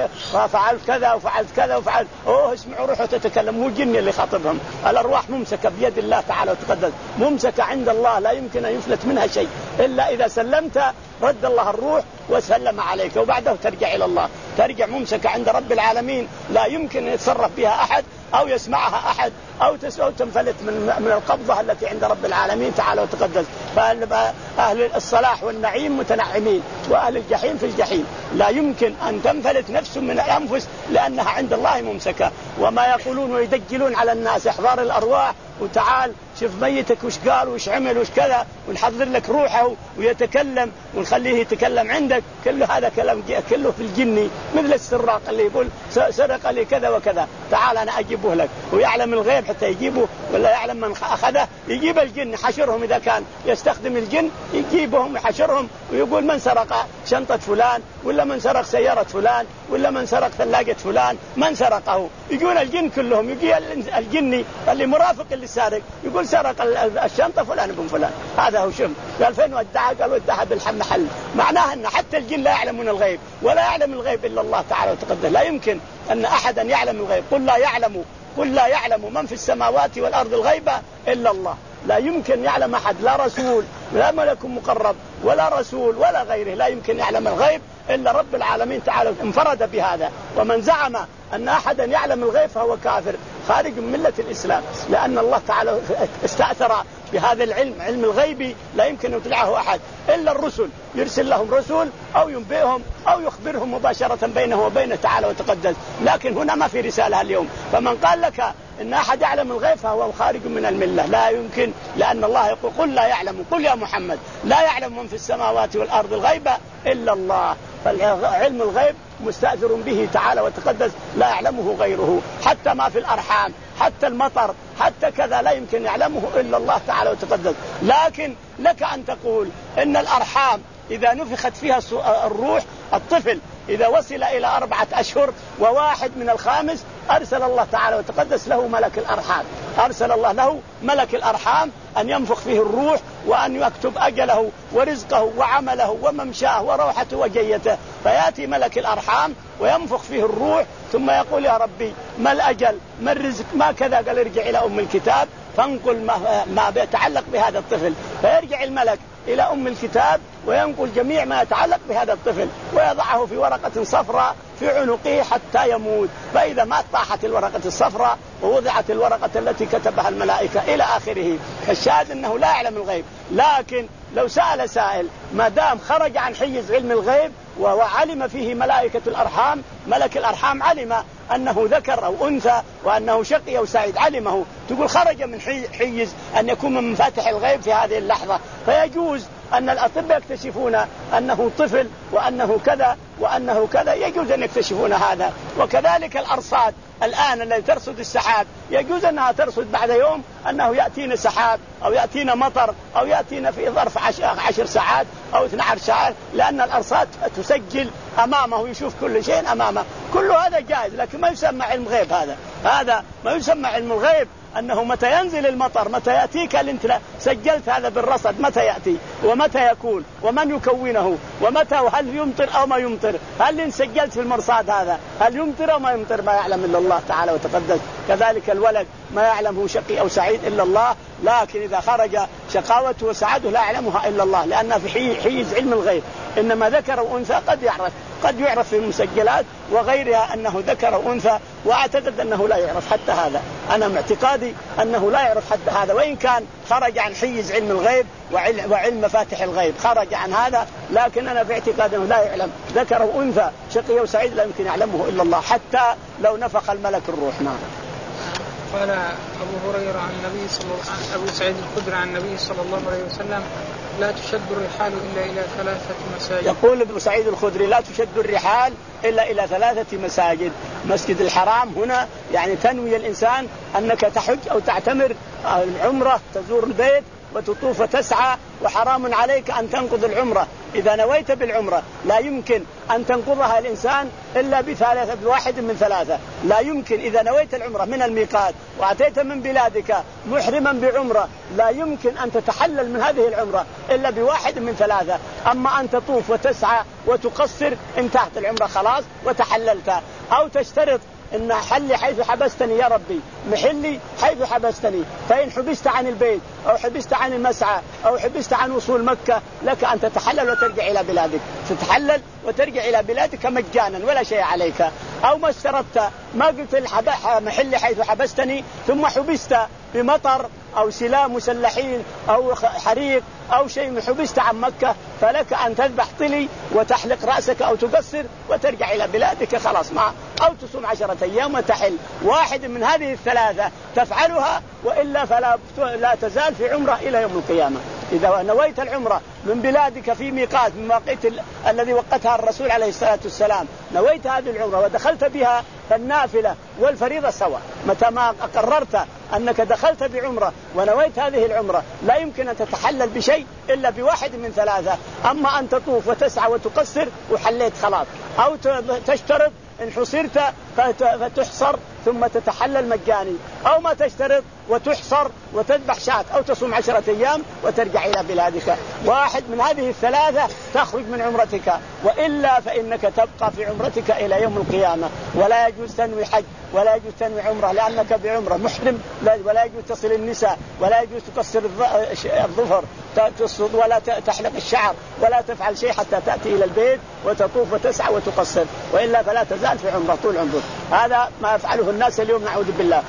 فعلت كذا وفعلت كذا وفعلت، أوه اسمعوا روحه تتكلم، مو الجن اللي خاطبهم. الأرواح ممسكة بيد الله تعالى وتقدس، ممسكة عند الله، لا يمكن أن يفلت منها شيء إلا إذا سلمت رد الله الروح وسلم عليك، وبعده ترجع إلى الله، ترجع ممسكة عند رب العالمين، لا يمكن أن يتصرف بها أحد أو يسمعها أحد أو تنفلت من من القبضة التي عند رب العالمين تعالى وتقدس. فأهل الصلاح والنعيم متنعمين، وأهل الجحيم في الجحيم، لا يمكن أن تنفلت نفس من الأنفس لأنها عند الله ممسكة. وما يقولون ويدجلون على الناس إحضار الأرواح، وتعال شوف ميتك وش قال وش عمل وش كذا، ونحضر لك روحه ويتكلم ونخليه يتكلم عندك، كله هذا كلام كله في الجني، مثل السراق اللي يقول سرق لي كذا وكذا، تعال أنا أجيبه لك، ويعلم الغيب حتى يجيبه، ولا يعلم من أخذه، يجيب الجن حشرهم، إذا كان يستخدم الجن يجيبهم ويحشرهم ويقول من سرق شنطة فلان، ولا من سرق سيارة فلان، ولا من سرق ثلاجة فلان، من سرقه، يقول الجن كلهم، يجي الجني اللي مرافق اللي سارق يقول سرق الشنطة فلان ابن فلان، هذا هو شم. قال فين ودعها؟ قال ودعها بالمحل. معناها أن حتى الجن لا يعلمون الغيب، ولا يعلم الغيب إلا الله تعالى وتقدس، لا يمكن أن أحدا يعلم الغيب. قل لا يعلم قل لا يعلم من في السماوات والأرض الغيب إلا الله، لا يمكن يعلم أحد، لا رسول لا ملك مقرب ولا رسول ولا غيره، لا يمكن يعلم الغيب إلا رب العالمين تعالى انفرد بهذا. ومن زعم أن أحدا يعلم الغيب فهو كافر خارج من ملة الإسلام، لأن الله تعالى استأثر بهذا العلم، علم الغيب لا يمكن يطلعه أحد إلا الرسل، يرسل لهم رسول أو ينبئهم أو يخبرهم مباشرة بينه وبينه تعالى وتقدس. لكن هنا ما في رسالة اليوم، فمن قال لك إن أحد يعلم الغيب فهو خارج من الملة، لا يمكن، لأن الله يقول قل لا يعلم، قل يا محمد لا يعلم من في السماوات والأرض الغيب إلا الله. فالعلم الغيب مستأثر به تعالى وتقدس، لا يعلمه غيره، حتى ما في الأرحام، حتى المطر، حتى كذا لا يمكن يعلمه إلا الله تعالى وتقدس. لكن لك أن تقول إن الأرحام إذا نفخت فيها الروح، الطفل إذا وصل إلى أربعة أشهر وواحد من الخامس أرسل الله تعالى وتقدس له ملك الأرحام، أرسل الله له ملك الأرحام أن ينفخ فيه الروح وأن يكتب أجله ورزقه وعمله وممشاه وروحته وجيته. فيأتي ملك الأرحام وينفخ فيه الروح ثم يقول يا ربي ما الأجل ما الرزق ما كذا، قال ارجع إلى أم الكتاب فانقل ما, ما يتعلق بهذا الطفل. فيرجع الملك إلى أم الكتاب وينقل جميع ما يتعلق بهذا الطفل ويضعه في ورقة صفراء في عنقه حتى يموت. فإذا ما طاحت الورقة الصفراء ووضعت الورقة التي كتبها الملائكة إلى آخره. الشاهد أنه لا يعلم الغيب. لكن لو سأل سائل ما دام خرج عن حيز علم الغيب وعلم فيه ملائكة الأرحام، ملك الأرحام علم أنه ذكر أو أنثى وأنه شقي أو سعيد، علمه، تقول خرج من حيز أن يكون من مفاتح الغيب في هذه اللحظة. فيجوز أن الأطباء يكتشفون أنه طفل وأنه كذا وأنه كذا، يجوز أن يكتشفون هذا. وكذلك الأرصاد الآن التي ترصد السحاب يجوز أنها ترصد بعد يوم أنه يأتينا سحاب أو يأتينا مطر أو يأتينا في ظرف عشر ساعات أو اثنتي عشرة ساعة، لأن الأرصاد تسجل أمامه، يشوف كل شيء أمامه. كل هذا جائز، لكن ما يسمى علم غيب. هذا هذا ما يسمى علم الغيب، أنه متى ينزل المطر، متى يأتيك، أنت سجلت هذا بالرصد، متى يأتي ومتى يكون ومن يكونه ومتى، وهل يمطر أو ما يمطر، هل سجلت في المرصاد هذا هل يمطر أو ما يمطر، ما يعلم إلا الله تعالى وتقدس. كذلك الولد ما يعلمه شقي أو سعيد إلا الله، لكن إذا خرج شقاوته وسعاده لا يعلمها إلا الله، لأنها في حيز علم الغيب. إنما ذكر وأنثى قد يعرف قد يعرف في المسجلات وغيرها أنه ذكر وأنثى، وأعتقد أنه لا يعرف حتى هذا. أنا اعتقادي أنه لا يعرف حتى هذا، وإن كان خرج عن حيز علم الغيب وعلم, وعلم مفاتح الغيب، خرج عن هذا، لكن أنا في اعتقاد أنه لا يعلم ذكر وأنثى شقي وسعيد لا يمكن يعلمه إلا الله، حتى لو نفخ الملك الروح. نعم. قال أبو هريرة عن النبي صلى الله عليه وسلم، أبو سعيد الخدري عن النبي صلى الله عليه وسلم: لا تشد الرحال إلا إلى ثلاثة مساجد. يقول ابن سعيد الخدري: لا تشد الرحال إلا إلى ثلاثة مساجد. مسجد الحرام هنا يعني تنوي الإنسان أنك تحج أو تعتمر العمرة، تزور البيت وتطوف وتسعى، وحرام عليك أن تنقض العمرة. إذا نويت بالعمرة لا يمكن أن تنقضها الإنسان إلا بثلاثة بواحد من ثلاثة. لا يمكن إذا نويت العمرة من الميقات وأتيت من بلادك محرما بعمرة، لا يمكن أن تتحلل من هذه العمرة إلا بواحد من ثلاثة. أما أن تطوف وتسعى وتقصر انتهت العمرة خلاص وتحللت. أو تشترط إن حلي حيث حبستني يا ربي، محلي حيث حبستني، فإن حبست عن البيت أو حبست عن المسعى أو حبست عن وصول مكة لك أن تتحلل وترجع إلى بلادك، تتحلل وترجع إلى بلادك مجانا ولا شيء عليك. أو ما اشترطت، ما قلت محلي حيث حبستني ثم حبست بمطر أو سلام مسلحين أو حريق أو شيء حبست عن مكة، فلك أن تذبح طلي وتحلق رأسك أو تقصر وترجع إلى بلادك خلاص، ما أو تصوم عشرة أيام وتحل. واحد من هذه الثلاثة تفعلها، وإلا فلا لا تزال في عمرة إلى يوم القيامة. إذا نويت العمرة من بلادك في ميقات من مواقيت ال... الذي وقتها الرسول عليه الصلاة والسلام، نويت هذه العمرة ودخلت بها، فالنافلة والفريضة سوا. متى ما قررت أنك دخلت بعمرة ونويت هذه العمرة لا يمكن أن تتحلل بشيء إلا بواحد من ثلاثة. أما أن تطوف وتسعى وتقصر وحليت خلاص، أو تشترط إن حصرت فتحصر ثم تتحلل مجاني، أو ما تشترط وتحصر وتذبح شاة أو تصوم عشرة أيام وترجع إلى بلادك. واحد من هذه الثلاثة تخرج من عمرتك، وإلا فإنك تبقى في عمرتك إلى يوم القيامة. ولا يجوز تنوي حج ولا يجوز تنوي عمرة لأنك بعمرة محرم، ولا يجوز تصل النساء ولا يجوز تقصر الظفر ولا تحلق الشعر ولا تفعل شيء حتى تأتي إلى البيت وتطوف وتسعى وتقصر، وإلا فلا تزال في عمرة طول عمرك. هذا ما يفعله الناس اليوم نعوذ بالله.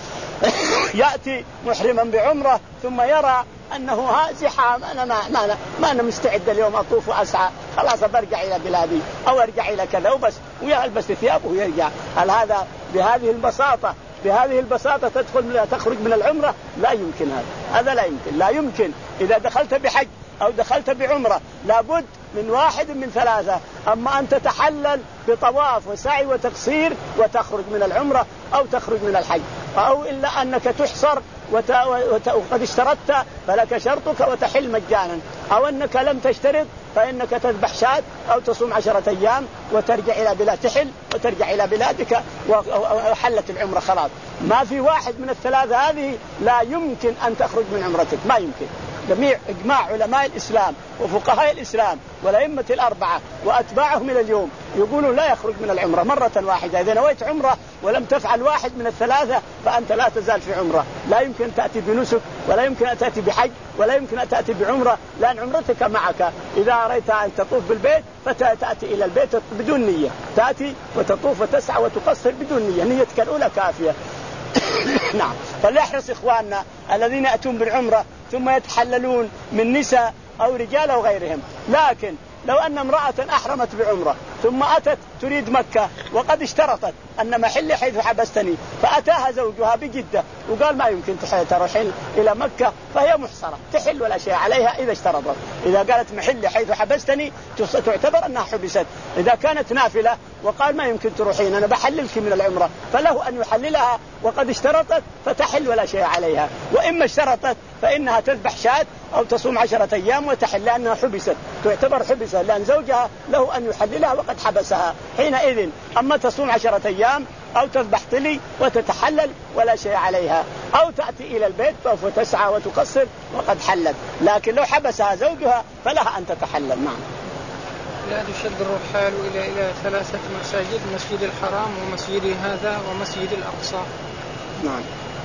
يأتي محرما بعمرة ثم يرى أنه ها زحام، أنا ما, ما, ما أنا مستعد اليوم أطوف وأسعى، خلاص برجع إلى بلادي أو أرجع إلى كذا وبس، ويلبس ثيابه ويرجع. هل هذا بهذه البساطة بهذه البساطة تدخل تخرج من العمرة؟ لا يمكن، هذا هذا لا يمكن لا يمكن. إذا دخلت بحج أو دخلت بعمرة لابد من واحد من ثلاثة: أما أن تتحلل بطواف وسعي وتقصير وتخرج من العمرة، أو تخرج من الحج، أو إلا أنك تحصر وت... وت... وقد اشترطت فلك شرطك وتحل مجانا، أو أنك لم تشترط فإنك تذبح شاة أو تصوم عشرة أيام وترجع إلى بلاد تحل وترجع إلى بلادك وحلت العمرة خلاص. ما في واحد من الثلاثة هذه لا يمكن أن تخرج من عمرتك، ما يمكن. جميع إجماع علماء الإسلام وفقهاء الإسلام والأئمة الأربعة وأتباعهم إلى اليوم يقولون لا يخرج من العمرة مرة واحدة. إذا نويت عمرة ولم تفعل واحد من الثلاثة فأنت لا تزال في عمرة، لا يمكن تأتي بنسك ولا يمكن أن تأتي بحج ولا يمكن أن تأتي بعمرة، لأن عمرتك معك. إذا أريت أن تطوف بالبيت فتأتي إلى البيت بدون نية، تأتي وتطوف وتسعى وتقصر بدون نية، نيتك الأولى كافية. نعم. فليحرص إخواننا الذين يأتون بالعمرة ثم يتحللون من نساء أو رجال أو غيرهم. لكن لو أن امرأة أحرمت بعمرة ثم أتت تريد مكة وقد اشترطت أن محل حيث حبستني، فأتاها زوجها بجدة وقال ما يمكن تروحين إلى مكة، فهي محصرة تحل ولا شيء عليها إذا اشترطت. إذا قالت محل حيث حبستني تعتبر أنها حبست. إذا كانت نافلة وقال ما يمكن تروحين أنا بحللك من العمرة، فله أن يحللها وقد اشترطت فتحل ولا شيء عليها. وإما اشترطت فإنها تذبح شاة أو تصوم عشرة أيام وتحل لأنها حبست، تعتبر حبست لأن زوجها له أن يحللها وقد حبسها حينئذ. أما تصوم عشرة أيام أو تذبح طلي وتتحلل ولا شيء عليها، أو تأتي إلى البيت وتسعى وتقصر وقد حلت. لكن لو حبسها زوجها فلها أن تتحلل. نعم. لا تشد الرحال إلى إلى ثلاثة مساجد: مسجد الحرام ومسجد هذا ومسجد الأقصى. نعم.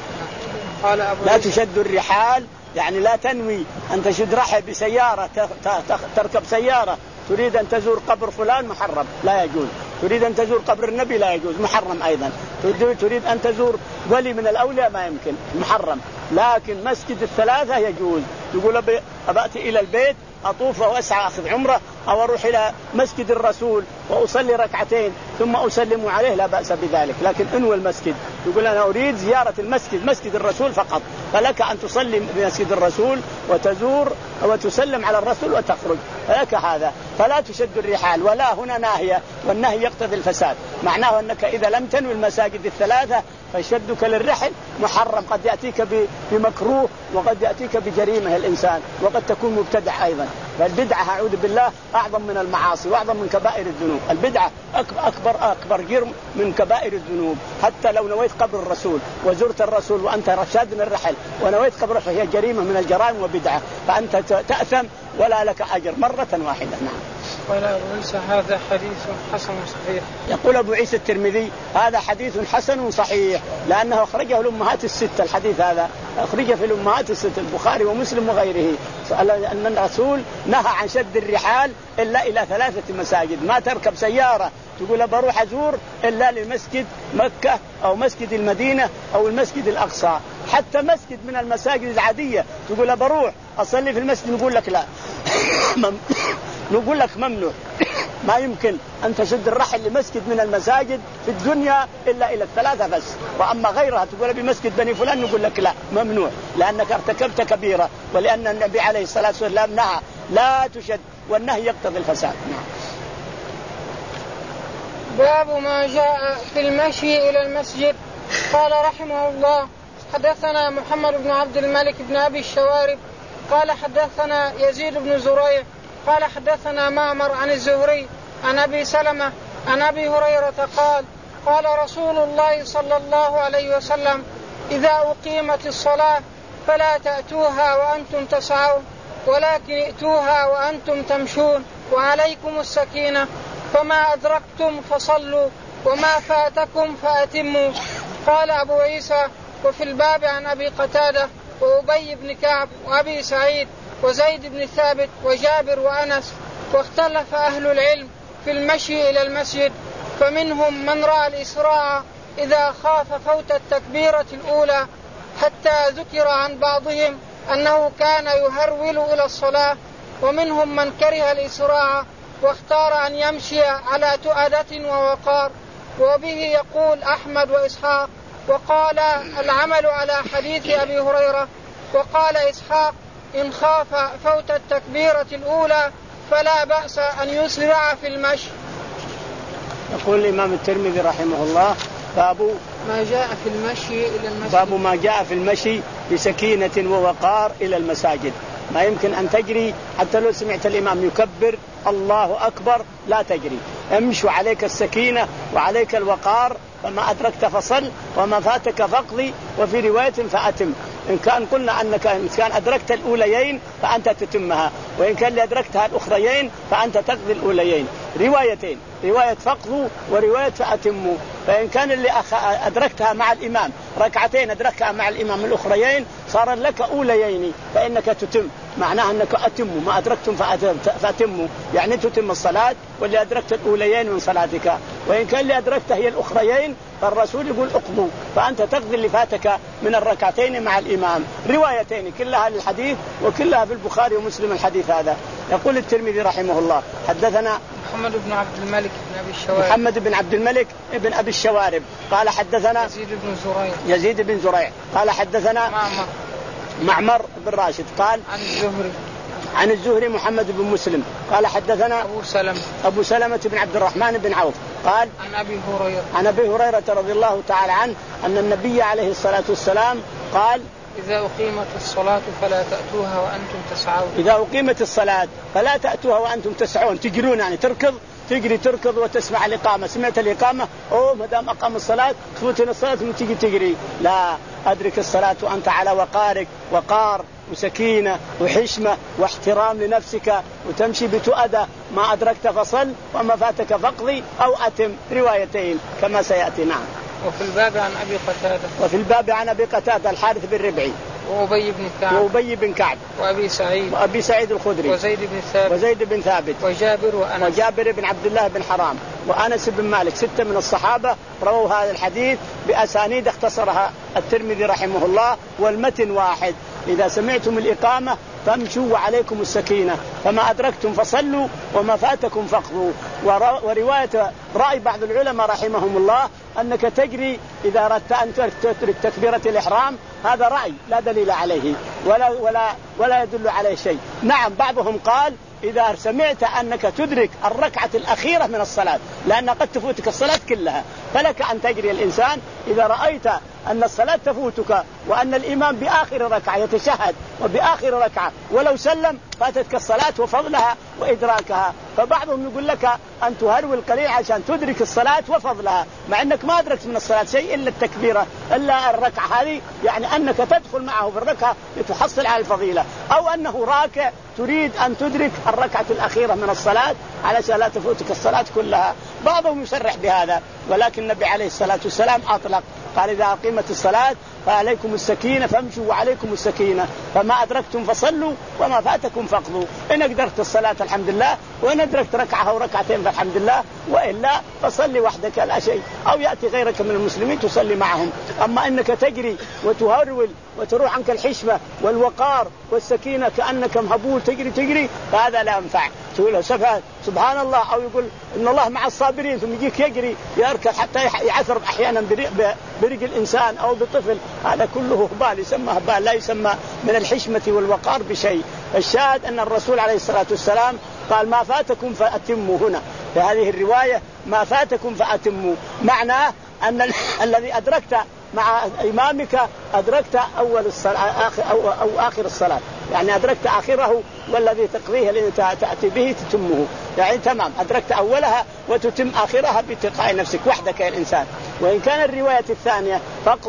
قال أبو لا تشد الرحال يعني لا تنوي أن تشد رحل بسيارة، تركب سيارة تريد أن تزور قبر فلان محرم لا يجوز، تريد أن تزور قبر النبي لا يجوز محرم أيضا، تريد أن تزور ولي من الأولياء ما يمكن محرم. لكن مسجد الثلاثة يجوز. تقول أبأتي إلى البيت أطوف وأسعى أخذ عمرة، أو أروح إلى مسجد الرسول وأصلي ركعتين ثم أسلم عليه لا بأس بذلك. لكن انوي المسجد، يقول أنا أريد زيارة المسجد مسجد الرسول فقط، فلك أن تصلي بمسجد الرسول وتزور وتسلم على الرسول وتخرج، فلك هذا. فلا تشد الرحال. ولا هنا ناهية، والنهي يقتضي الفساد، معناه أنك إذا لم تنوي المساجد الثلاثة فشدك للرحل محرم، قد يأتيك بمكروه وقد يأتيك بجريمة الإنسان، وقد تكون مبتدع أيضا. فالبدعة أعوذ بالله أعظم من المعاصي وأعظم من كبائر الذنوب. البدعة أكبر أكبر جرم من كبائر الذنوب. حتى لو نويت قبر الرسول وزرت الرسول وأنت رشاد من الرحل ونويت قبره فهي جريمة من الجرائم وبدعة، فأنت تأثم ولا لك أجر مرة واحدة. نعم. قال أبو عيسى هذا حديث حسن صحيح. يقول أبو عيسى الترمذي هذا حديث حسن صحيح، لأنه أخرجه الأمهات الستة. الحديث هذا أخرجه في الأمهات الستة البخاري ومسلم وغيره، أن الرسول نهى عن شد الرحال إلا إلى ثلاثة مساجد. ما تركب سيارة تقول بروح أزور إلا للمسجد مكة أو مسجد المدينة أو المسجد الأقصى. حتى مسجد من المساجد العادية تقول بروح أصلي في المسجد نقول لك لا نقول لك ممنوع. ما يمكن أن تشد الرحل لمسجد من المساجد في الدنيا إلا إلى الثلاثة بس، وأما غيرها تقول بمسجد بني فلان نقول لك لا ممنوع، لأنك ارتكبت كبيرة، ولأن النبي عليه الصلاة والسلام نهى لا تشد، والنهي يقتضي الفساد. باب ما جاء في المشي إلى المسجد. قال رحمه الله حدثنا محمد بن عبد الملك بن أبي الشوارب قال حدثنا يزيد بن زريع قال حدثنا معمر عن الزهري عن أبي سلمة عن أبي هريرة قال قال رسول الله صلى الله عليه وسلم إذا أقيمت الصلاة فلا تأتوها وأنتم تسعون ولكن ائتوها وأنتم تمشون وعليكم السكينة فما أدركتم فصلوا وما فاتكم فأتموا. قال أبو عيسى: وفي الباب عن أبي قتادة وأبي بن كعب وأبي سعيد وزيد بن ثابت وجابر وأنس. واختلف أهل العلم في المشي إلى المسجد، فمنهم من رأى الإسراع إذا خاف فوت التكبيرة الأولى، حتى ذكر عن بعضهم أنه كان يهرول إلى الصلاة، ومنهم من كره الإسراع واختار أن يمشي على تؤدة ووقار، وبه يقول أحمد وإسحاق. وقال العمل على حديث أبي هريرة. وقال إسحاق: إن خاف فوت التكبيرة الأولى فلا بأس أن يسرع في المشي. يقول الإمام الترمذي رحمه الله: باب ما جاء في المشي إلى المسجد. باب ما جاء في المشي بسكينة ووقار إلى المساجد. ما يمكن أن تجري حتى لو سمعت الإمام يكبر الله أكبر لا تجري، امشوا عليك السكينة وعليك الوقار، فما أدركت فصل وما فاتك فاقضي، وفي رواية فأتم. إن كان قلنا أنك إن كان أدركت الأوليين فأنت تتمها، وإن كان اللي أدركتها الأخريين فأنت تقضي الأوليين. روايتين، رواية فاقضوا ورواية فأتموا. فإن كان اللي أدركتها مع الإمام ركعتين أدركها مع الإمام الأخريين صار لك أوليين فإنك تتم، معناها أنك أتموا ما أدركتم فأتموا، يعني تتم الصلاة واللي أدركت الأوليين من صلاتك. وإن كان اللي أدركته هي الأخريين فالرسول يقول اقضوا، فأنت تقضي اللي فاتك من الركعتين مع الإمام. روايتين كلها للحديث وكلها في البخاري ومسلم الحديث هذا. يقول الترمذي رحمه الله: حدثنا محمد بن عبد الملك بن أبي الشوارب محمد بن عبد الملك بن أبي الشوارب قال حدثنا يزيد بن زريع يزيد بن زريع قال حدثنا معمر معمر بن راشد قال عن الزهري عن الزهري محمد بن مسلم قال حدثنا أبو سلمة أبو سلمة بن عبد الرحمن بن عوف قال عن أبي هريرة عن أبي هريرة رضي الله تعالى عنه أن النبي عليه الصلاة والسلام قال: إذا أقيمت الصلاة فلا تأتوها وأنتم تسعون. إذا أقيمت الصلاة فلا تأتوها وأنتم تسعون، تجرون يعني تركض تجري تركض وتسمع الإقامة، سمعت الإقامة أوه ما دام أقام الصلاة تفوتنا الصلاة من تيجي تجري، لا، أدرك الصلاة وأنت على وقارك، وقار وسكينة وحشمة واحترام لنفسك، وتمشي بتؤدى، ما أدركت فصل وما فاتك فاقضي أو أتم. روايتين كما سيأتي. نعم. وفي الباب عن أبي قتادة وفي الباب عن أبي قتادة الحارث بن ربعي وأبي بن كعب وأبي بن كعب وأبي سعيد وأبي سعيد الخدري وزيد بن ثابت وزيد بن ثابت وجابر وأنس وجابر بن عبد الله بن حرام وأنس بن مالك. ستة من الصحابة رووا هذا الحديث بأسانيد اختصرها الترمذي رحمه الله، والمتن واحد: إذا سمعتم الإقامة فامشوا وعليكم السكينة، فما أدركتم فصلوا وما فاتكم فاقضوا. ورواية رأي بعض العلماء رحمهم الله أنك تجري إذا أردت أن تترك تكبيرة الإحرام، هذا رأي لا دليل عليه ولا ولا ولا يدل عليه شيء. نعم، بعضهم قال إذا سمعت أنك تدرك الركعة الأخيرة من الصلاة، لأن قد تفوتك الصلاة كلها، فلك أن تجري الإنسان إذا رأيت أن الصلاة تفوتك وأن الإمام بآخر ركعة يتشهد وبآخر ركعة ولو سلم فاتتك الصلاة وفضلها وإدراكها. فبعضهم يقول لك أن تهرول قليل عشان تدرك الصلاة وفضلها، مع أنك ما أدركت من الصلاة شيء إلا التكبيرة إلا الركعة هذه، يعني أنك تدخل معه في الركعة لتحصل على الفضيلة، أو أنه راكع تريد أن تدرك الركعة الأخيرة من الصلاة علشان لا تفوتك الصلاة كلها. بعضهم يصرح بهذا، ولكن النبي عليه الصلاة والسلام أطلق، قال: إذا أقيمت الصلاة فعليكم السكينة فامشوا وعليكم السكينة، فما أدركتم فصلوا وما فاتكم فاقضوا. إن أدركت الصلاة الحمد لله، وإن أدركت ركعة أو ركعتين فالحمد لله، وإلا فصلي وحدك لا شيء، أو يأتي غيرك من المسلمين تصلي معهم. أما إنك تجري وتهرول وتروح عنك الحشمة والوقار والسكينة كأنك مهبول تجري تجري فهذا لا ينفع. تقول سبحان الله، أو يقول إن الله مع الصابرين، ثم يجيك يجري يركض حتى يعثر أحيانا برجل إنسان أو بطفل، هذا كله هبال، يسمى هبال، لا يسمى من الحشمة والوقار بشيء. الشاهد أن الرسول عليه الصلاة والسلام قال: ما فاتكم فأتموا. هنا في هذه الرواية ما فاتكم فأتموا، معناه أن الذي أدركت مع إمامك أدركت أول الصلاة آخر أو, أو آخر الصلاة، يعني أدركت آخره، والذي تقضيه الذي تأتي به تتمه، يعني تمام أدركت أولها وتتم آخرها بتلقاء نفسك وحدك يا الإنسان. وإن كان الرواية الثانية فاقضوا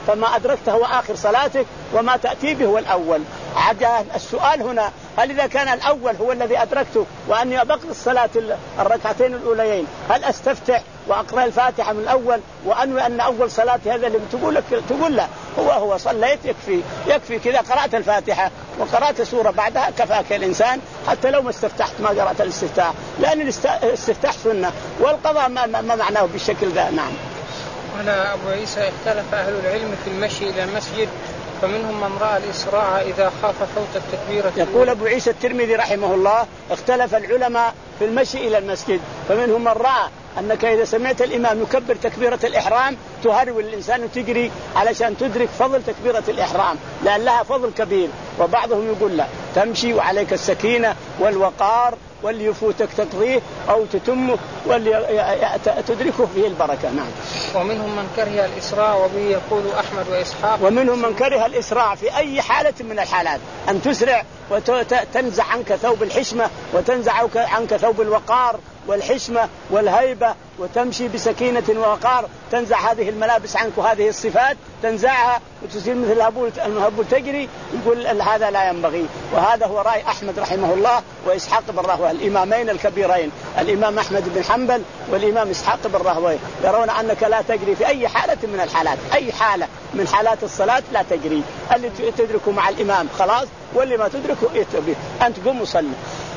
فما أدركته هو آخر صلاتك، وما تأتي به هو الأول. عاد السؤال هنا هل إذا كان الأول هو الذي أدركته وأني أبقى الصلاة الركعتين الأوليين هل أستفتح وأقرأ الفاتحة من الأول وأنوي أن أول صلاة هذا اللي تقول لك تقول لا هو هو صليت يكفي يكفي كذا قرأت الفاتحة وقرأت سورة بعدها كفاك الإنسان حتى لو ما استفتحت ما قرأت الاستفتاح، لأن الاستفتاح سنة والقضاء ما, ما معناه بالشكل ذا. نعم. قال أبو عيسى اختلف أهل العلم في المشي إلى المسجد فمنهم من رأى الإسراع إذا خاف فوت التكبيرة. يقول أبو عيسى الترمذي رحمه الله اختلف العلماء في المشي إلى المسجد، فمنهم من رأى أنك إذا سمعت الإمام يكبر تكبيرة الإحرام تهرول الإنسان وتجري علشان تدرك فضل تكبيرة الإحرام لأن لها فضل كبير، وبعضهم يقول لا تمشي وعليك السكينة والوقار واللي يفوتك تقضيه أو تتمه واللي تدركه فيه البركة. نعم. ومنهم من كره الإسراع وبه يقول أحمد وإسحاق. ومنهم من كره الإسراع في أي حالة من الحالات، أن تسرع وتنزع عنك ثوب الحشمة وتنزع عنك ثوب الوقار والحشمة والهيبة وتمشي بسكينة ووقار، تنزع هذه الملابس عنك وهذه الصفات تنزعها وتصير مثل الهبول تجري. يقول هذا لا ينبغي، وهذا هو رأي أحمد رحمه الله وإسحاق بن راهويه الإمامين الكبيرين، الإمام أحمد بن حنبل والإمام إسحاق بن راهويه، يرون أنك لا تجري في أي حالة من الحالات، أي حالة من حالات الصلاة لا تجري، اللي تدركه مع الإمام خلاص واللي ما تدركه اتبه أنت قم وصلي.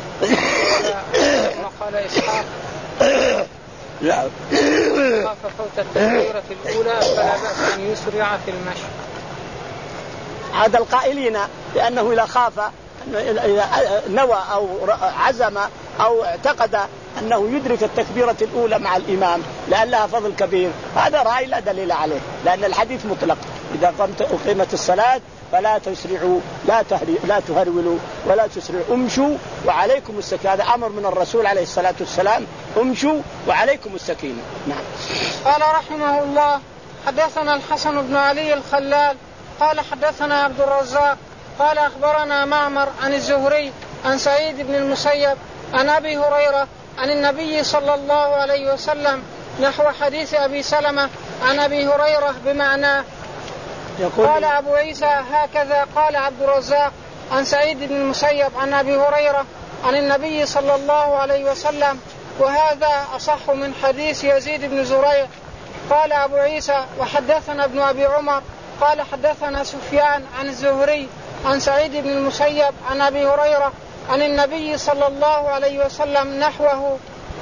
قال إسحاق لا خاف فوت التكبيرة الأولى فلا بأس أن يسرع في المشي. عاد القائلين لأنه إذا خاف إذا نوى أو عزم أو اعتقد أنه يدرك التكبيرة الأولى مع الإمام لأن لها فضل كبير، هذا رأي لا دليل عليه، لأن الحديث مطلق إذا قمت أقيمت الصلاة فلا تسرعوا لا لا تهرولوا ولا تسرعوا امشوا وعليكم السكينة، هذا أمر من الرسول عليه الصلاة والسلام، امشوا وعليكم السكينة. نعم. قال رحمه الله حدثنا الحسن بن علي الخلال قال حدثنا عبد الرزاق قال أخبرنا معمر عن الزهري عن سعيد بن المسيب عن أبي هريرة عن النبي صلى الله عليه وسلم نحو حديث أبي سلمة عن أبي هريرة بمعناه. قال أبو عيسى هكذا قال عبد الرزاق عن سعيد بن المسيب عن أبي هريرة عن النبي صلى الله عليه وسلم، وهذا أصح من حديث يزيد بن زريع. قال أبو عيسى وحدثنا ابن أبي عمر قال حدثنا سفيان عن الزهري عن سعيد بن المسيب عن أبي هريرة عن النبي صلى الله عليه وسلم نحوه.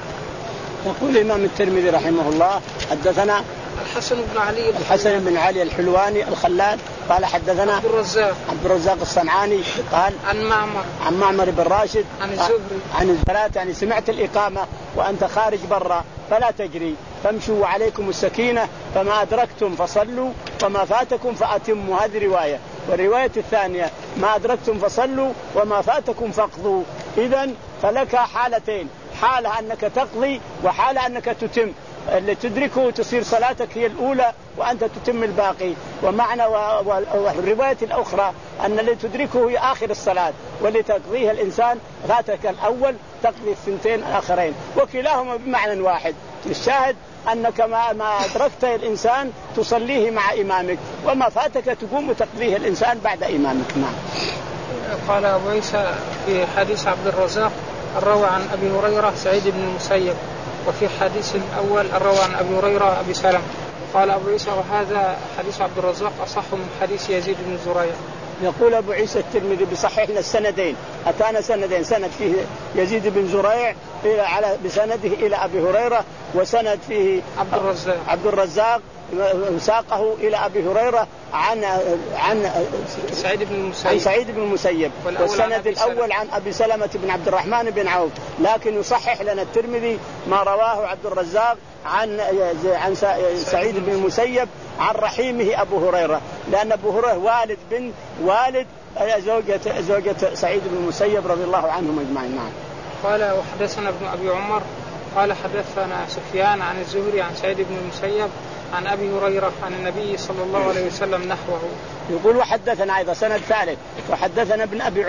يقول الإمام الترمذي رحمه الله حدثنا الحسن بن علي الحسن بن علي الحلواني الخلال قال حدثنا عبد الرزاق عبد الرزاق الصنعاني قال عن معمر عن معمر بن راشد عن الزهري عن الثلاثة، يعني سمعت الإقامة وأنت خارج برا فلا تجري، فامشوا وعليكم السكينة، فما أدركتم فصلوا وما فاتكم فأتموا، هذه رواية. والرواية الثانية ما أدركتم فصلوا وما فاتكم فاقضوا. إذن فلك حالتين، حالة أنك تقضي وحالة أنك تتم، اللي تدركه تصير صلاتك هي الأولى وأنت تتم الباقي. ومعنى والرواية الأخرى أن اللي تدركه هي آخر الصلاة واللي تقضيها الإنسان فاتك الأول تقضي الثنتين الآخرين، وكلاهما بمعنى واحد. الشاهد أنك ما ما أدركت الإنسان تصليه مع إمامك، وما فاتك تقوم تقضيه الإنسان بعد إمامك. نعم. قال أبو عيسى في حديث عبد الرزاق الروى عن أبي هريرة سعيد بن المسيب، وفي حديث الأول الروى عن أبي هريرة أبي سلمة. قال أبو عيسى وهذا حديث عبد الرزاق أصح من حديث يزيد بن زريع. يقول أبو عيسى الترمذي بصحيحنا السندين، أتانا سندين، سند فيه يزيد بن زريع على بسنده إلى أبي هريرة، وسند فيه عبد الرزاق عبد الرزاق ساقه إلى أبي هريرة عن عن سعيد بن المسيب عن سعيد بن المسيب، والسند الأول عن أبي سلمة بن عبد الرحمن بن عوف. لكن يصحح لنا الترمذي ما رواه عبد الرزاق عن عن سعيد بن المسيب عن رحيمه أبو هريرة، لأن أبو هريرة والد بن والد زوجة زوجة سعيد بن المسيب رضي الله عنهم أجمعين. معه. قال وحدثنا ابن أبي عمر قال حدثنا سفيان عن الزهري عن سعيد بن المسيب عن أبي هريرة عن النبي صلى الله عليه وسلم نحوه. يقول وحدثنا أيضا سند ثالث وحدثنا ابن أبي عمر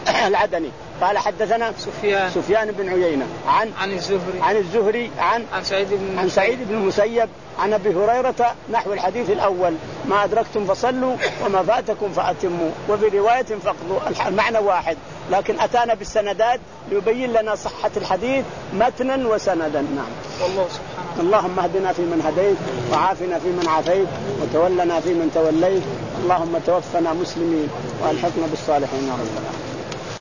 العدني قال حدثنا سفيان سفيان بن عيينة عن عن الزهري عن الزهري عن عن سعيد بن عن سعيد بن المسيب عن أبي هريرة نحو الحديث الأول: ما أدركتم فصلوا وما فاتكم فأتموا. وفي رواية فقدوا. المعنى واحد، لكن أتانا بالسندات ليبين لنا صحة الحديث متنا وسندا. نعم. والله سبحانه. اللهم اهدنا فيمن هديت، وعافنا فيمن عافيت، وتولنا فيمن توليت. اللهم توفنا مسلمين وألحقنا بالصالحين يا رب العالمين.